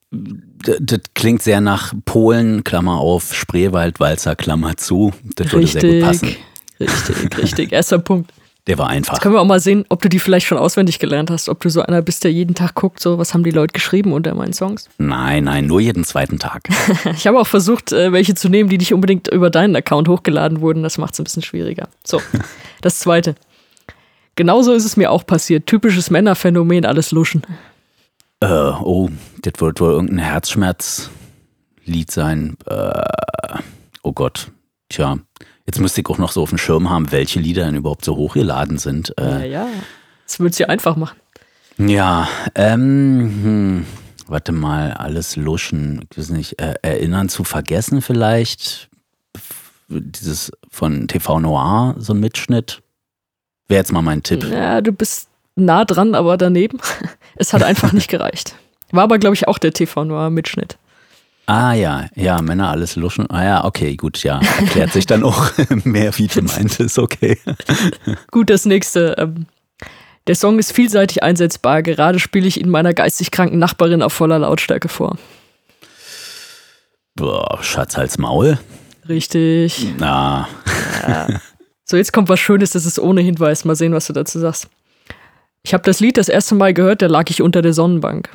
klingt sehr nach Polen, Klammer auf, Spreewaldwalzer, Klammer zu. Das würde sehr gut passen. Richtig. Erster Punkt. Der war einfach. Jetzt können wir auch mal sehen, ob du die vielleicht schon auswendig gelernt hast. Ob du so einer bist, der jeden Tag guckt, so was haben die Leute geschrieben unter meinen Songs. Nein, nur jeden zweiten Tag. Ich habe auch versucht, welche zu nehmen, die nicht unbedingt über deinen Account hochgeladen wurden. Das macht es ein bisschen schwieriger. So, das Zweite. Genauso ist es mir auch passiert. Typisches Männerphänomen, alles luschen. Das wird wohl irgendein Herzschmerzlied sein. Oh Gott. Tja, jetzt müsste ich auch noch so auf dem Schirm haben, welche Lieder denn überhaupt so hochgeladen sind. Ja. Das würde es ja einfach machen. Ja, warte mal, alles luschen. Ich weiß nicht, erinnern zu vergessen vielleicht. Dieses von TV Noir, so ein Mitschnitt. Wäre jetzt mal mein Tipp. Ja, du bist nah dran, aber daneben. Es hat einfach nicht gereicht. War aber, glaube ich, auch der TV Noir-Mitschnitt. Ah ja, Männer alles luschen. Ah ja, okay, gut, ja. Erklärt sich dann auch mehr, wie du meintest, okay. Gut, das nächste. Der Song ist vielseitig einsetzbar. Gerade spiele ich ihn meiner geistig kranken Nachbarin auf voller Lautstärke vor. Boah, Schatz, Hals, Maul. Richtig. Na. Ja. So, jetzt kommt was Schönes, das ist ohne Hinweis. Mal sehen, was du dazu sagst. Ich habe das Lied das erste Mal gehört, da lag ich unter der Sonnenbank.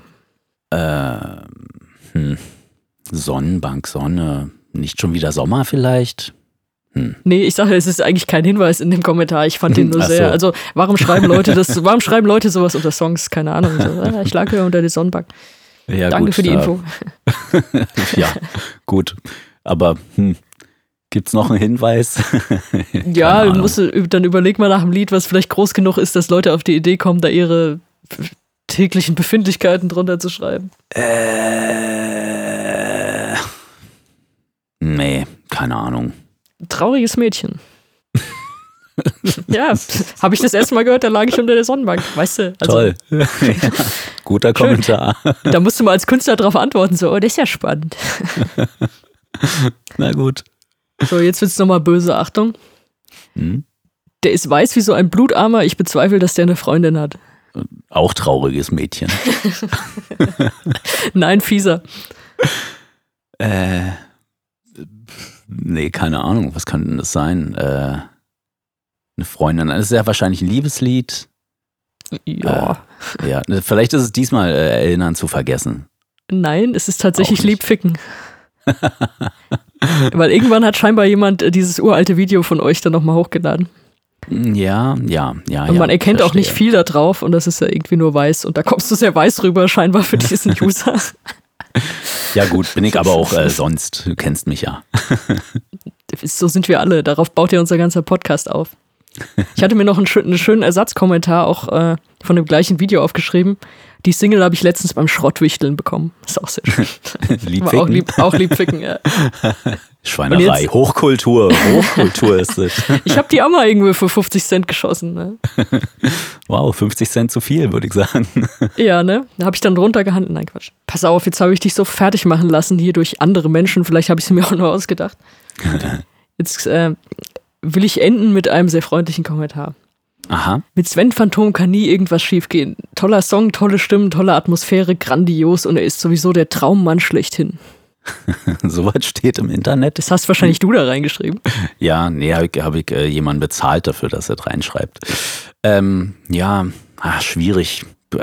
Sonnenbank, Sonne. Nicht schon wieder Sommer vielleicht? Nee, ich sage, es ist eigentlich kein Hinweis in dem Kommentar. Ich fand den nur sehr. So. Also, warum schreiben Leute sowas unter Songs? Keine Ahnung. So, ich lag hier unter der Sonnenbank. Ja, Danke gut, für die Info. Ja, gut. Aber gibt's noch einen Hinweis? Ja, dann überleg mal nach einem Lied, was vielleicht groß genug ist, dass Leute auf die Idee kommen, da ihre täglichen Befindlichkeiten drunter zu schreiben. Nee, keine Ahnung. Trauriges Mädchen. Ja, habe ich das erste Mal gehört, da lag ich unter der Sonnenbank, weißt du? Also, toll. Ja, guter Kommentar. Da musst du mal als Künstler drauf antworten, so, das ist ja spannend. Na gut. So, jetzt wird's nochmal böse, Achtung. Der ist weiß wie so ein Blutarmer, ich bezweifle, dass der eine Freundin hat. Auch trauriges Mädchen. Nein, fieser. Nee, keine Ahnung, was kann denn das sein? Eine Freundin, das ist ja wahrscheinlich ein Liebeslied. Ja. Ja, vielleicht ist es diesmal Erinnern zu vergessen. Nein, es ist tatsächlich Liebficken. Weil irgendwann hat scheinbar jemand dieses uralte Video von euch dann nochmal hochgeladen. Ja. Und man erkennt auch nicht viel da drauf und das ist ja irgendwie nur weiß. Und da kommst du sehr weiß rüber, scheinbar für diesen User. Ja gut, bin ich aber auch sonst. Du kennst mich ja. So sind wir alle. Darauf baut ja unser ganzer Podcast auf. Ich hatte mir noch einen schönen Ersatzkommentar auch von dem gleichen Video aufgeschrieben. Die Single habe ich letztens beim Schrottwichteln bekommen. Ist auch sehr schön. Liebficken. Auch Liebficken, ja. Schweinerei, Hochkultur ist es. Ich habe die auch mal irgendwo für 50 Cent geschossen. Ne? Wow, 50 Cent zu viel, würde ich sagen. Ja, ne? Da habe ich dann runtergehandelt. Nein, Quatsch. Pass auf, jetzt habe ich dich so fertig machen lassen hier durch andere Menschen. Vielleicht habe ich es mir auch nur ausgedacht. Jetzt will ich enden mit einem sehr freundlichen Kommentar. Aha. Mit Sven Phantom kann nie irgendwas schiefgehen. Toller Song, tolle Stimmen, tolle Atmosphäre, grandios und er ist sowieso der Traummann schlechthin. Sowas steht im Internet. Das hast wahrscheinlich du da reingeschrieben. Ja, nee, hab ich jemanden bezahlt dafür, dass er das reinschreibt. Schwierig.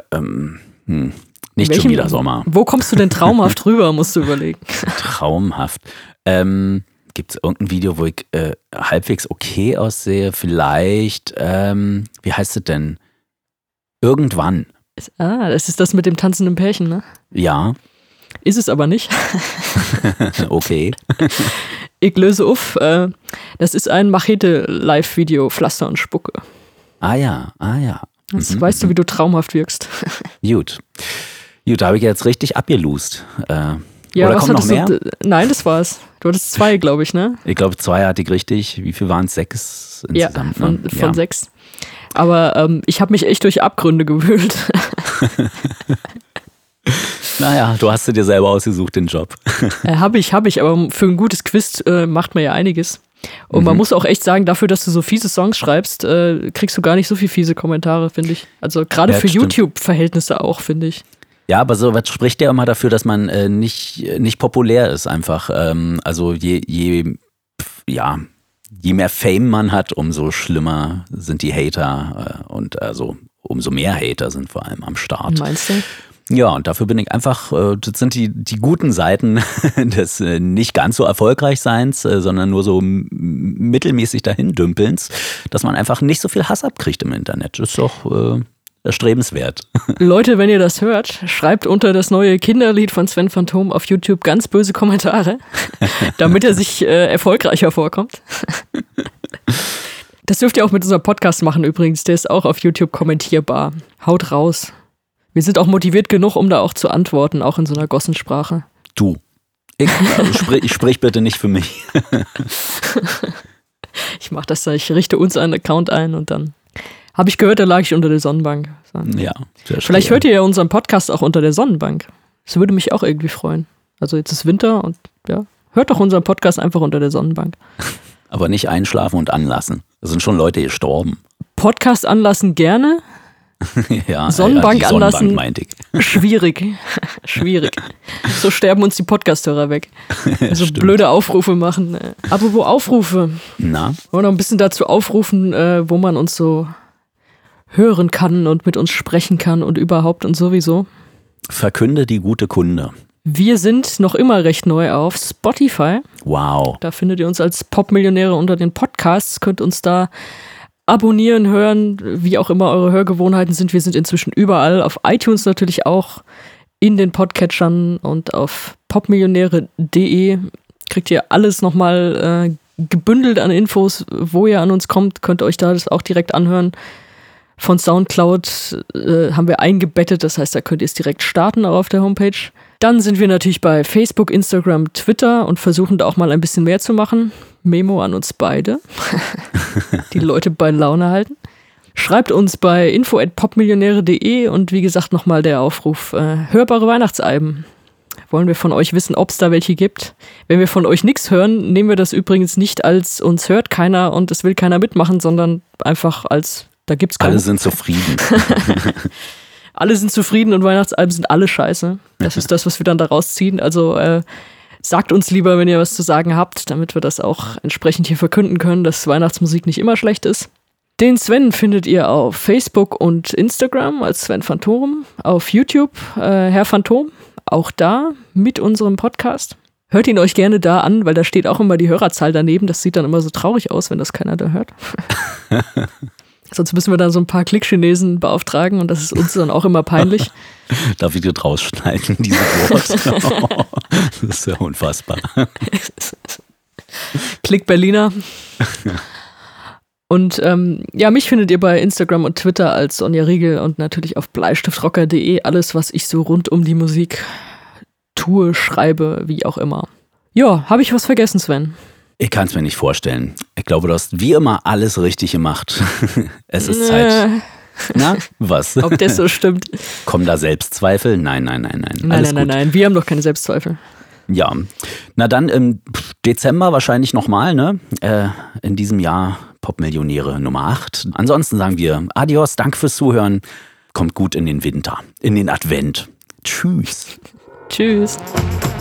Nicht schon wieder Sommer. Wo kommst du denn traumhaft rüber, musst du überlegen. Traumhaft. Gibt es irgendein Video, wo ich halbwegs okay aussehe? Vielleicht, wie heißt es denn? Irgendwann. Das ist das mit dem tanzenden Pärchen, ne? Ja. Ist es aber nicht. Okay. Ich löse auf. Das ist ein Machete-Live-Video, Pflaster und Spucke. Ah ja. Jetzt weißt du, wie du traumhaft wirkst. Gut, da habe ich jetzt richtig abgelust. Ja, oder was kommt noch mehr? Nein, das war's. Du hattest 2, glaube ich, ne? Ich glaube, 2 hatte ich richtig. Wie viel waren es? 6 insgesamt? Ja, von 6. Aber ich habe mich echt durch Abgründe gewühlt. Naja, du hast dir selber ausgesucht, den Job. Hab ich, aber für ein gutes Quiz macht man ja einiges. Und man muss auch echt sagen, dafür, dass du so fiese Songs schreibst, kriegst du gar nicht so viel fiese Kommentare, finde ich. Also gerade für YouTube-Verhältnisse auch, finde ich. Ja, aber so was spricht ja immer dafür, dass man nicht populär ist einfach. Also je mehr Fame man hat, umso schlimmer sind die Hater und also umso mehr Hater sind vor allem am Start. Meinst du? Ja, und dafür bin ich einfach, das sind die guten Seiten des nicht ganz so Erfolgreichseins, sondern nur so mittelmäßig dahin dümpelns, dass man einfach nicht so viel Hass abkriegt im Internet. Das ist doch erstrebenswert. Leute, wenn ihr das hört, schreibt unter das neue Kinderlied von Sven Phantom auf YouTube ganz böse Kommentare, damit er sich erfolgreicher vorkommt. Das dürft ihr auch mit unserem Podcast machen übrigens, der ist auch auf YouTube kommentierbar. Haut raus. Wir sind auch motiviert genug, um da auch zu antworten, auch in so einer Gossensprache. Du, ich sprich bitte nicht für mich. Ich mach das da, ich richte uns einen Account ein und dann habe ich gehört, da lag ich unter der Sonnenbank. Ja, vielleicht hört ihr ja unseren Podcast auch unter der Sonnenbank. Das würde mich auch irgendwie freuen. Also jetzt ist Winter und ja, hört doch unseren Podcast einfach unter der Sonnenbank. Aber nicht einschlafen und anlassen. Da sind schon Leute gestorben. Podcast anlassen gerne. Ja, Sonnenbank die anlassen, meinte ich. Schwierig. So sterben uns die Podcast-Hörer weg. So blöde Aufrufe machen. Apropos Aufrufe. Na? Wollen wir noch ein bisschen dazu aufrufen, wo man uns so hören kann und mit uns sprechen kann und überhaupt und sowieso. Verkünde die gute Kunde. Wir sind noch immer recht neu auf Spotify. Wow. Da findet ihr uns als Popmillionäre unter den Podcasts, könnt uns da abonnieren, hören, wie auch immer eure Hörgewohnheiten sind. Wir sind inzwischen überall, auf iTunes natürlich auch, in den Podcatchern und auf popmillionäre.de kriegt ihr alles nochmal gebündelt an Infos, wo ihr an uns kommt, könnt ihr euch da das auch direkt anhören. Von Soundcloud haben wir eingebettet, das heißt, da könnt ihr es direkt starten, auch auf der Homepage. Dann sind wir natürlich bei Facebook, Instagram, Twitter und versuchen da auch mal ein bisschen mehr zu machen. Memo an uns beide. Die Leute bei Laune halten. Schreibt uns bei info@popmillionäre.de und wie gesagt nochmal der Aufruf, hörbare Weihnachtsalben. Wollen wir von euch wissen, ob es da welche gibt. Wenn wir von euch nichts hören, nehmen wir das übrigens nicht als uns hört keiner und es will keiner mitmachen, sondern einfach als da gibt's keine. Alle sind zufrieden. Alle sind zufrieden und Weihnachtsalben sind alle scheiße. Das ist das, was wir dann daraus ziehen. Also sagt uns lieber, wenn ihr was zu sagen habt, damit wir das auch entsprechend hier verkünden können, dass Weihnachtsmusik nicht immer schlecht ist. Den Sven findet ihr auf Facebook und Instagram als Sven Phantom, auf YouTube Herr Phantom, auch da mit unserem Podcast. Hört ihn euch gerne da an, weil da steht auch immer die Hörerzahl daneben. Das sieht dann immer so traurig aus, wenn das keiner da hört. Sonst müssen wir dann so ein paar Klick-Chinesen beauftragen und das ist uns dann auch immer peinlich. Darf ich das rausschneiden, diese Wort? Das ist ja unfassbar. Klick Berliner. Und mich findet ihr bei Instagram und Twitter als Sonja Riegel und natürlich auf bleistiftrocker.de. Alles, was ich so rund um die Musik tue, schreibe, wie auch immer. Ja, habe ich was vergessen, Sven? Ich kann es mir nicht vorstellen. Ich glaube, du hast wie immer alles richtig gemacht. Es ist Zeit. Na, was? Ob das so stimmt? Kommen da Selbstzweifel? Nein. Nein, wir haben doch keine Selbstzweifel. Ja, na dann im Dezember wahrscheinlich nochmal, ne? In diesem Jahr Popmillionäre Nummer 8. Ansonsten sagen wir Adios, danke fürs Zuhören. Kommt gut in den Winter, in den Advent. Tschüss. Tschüss.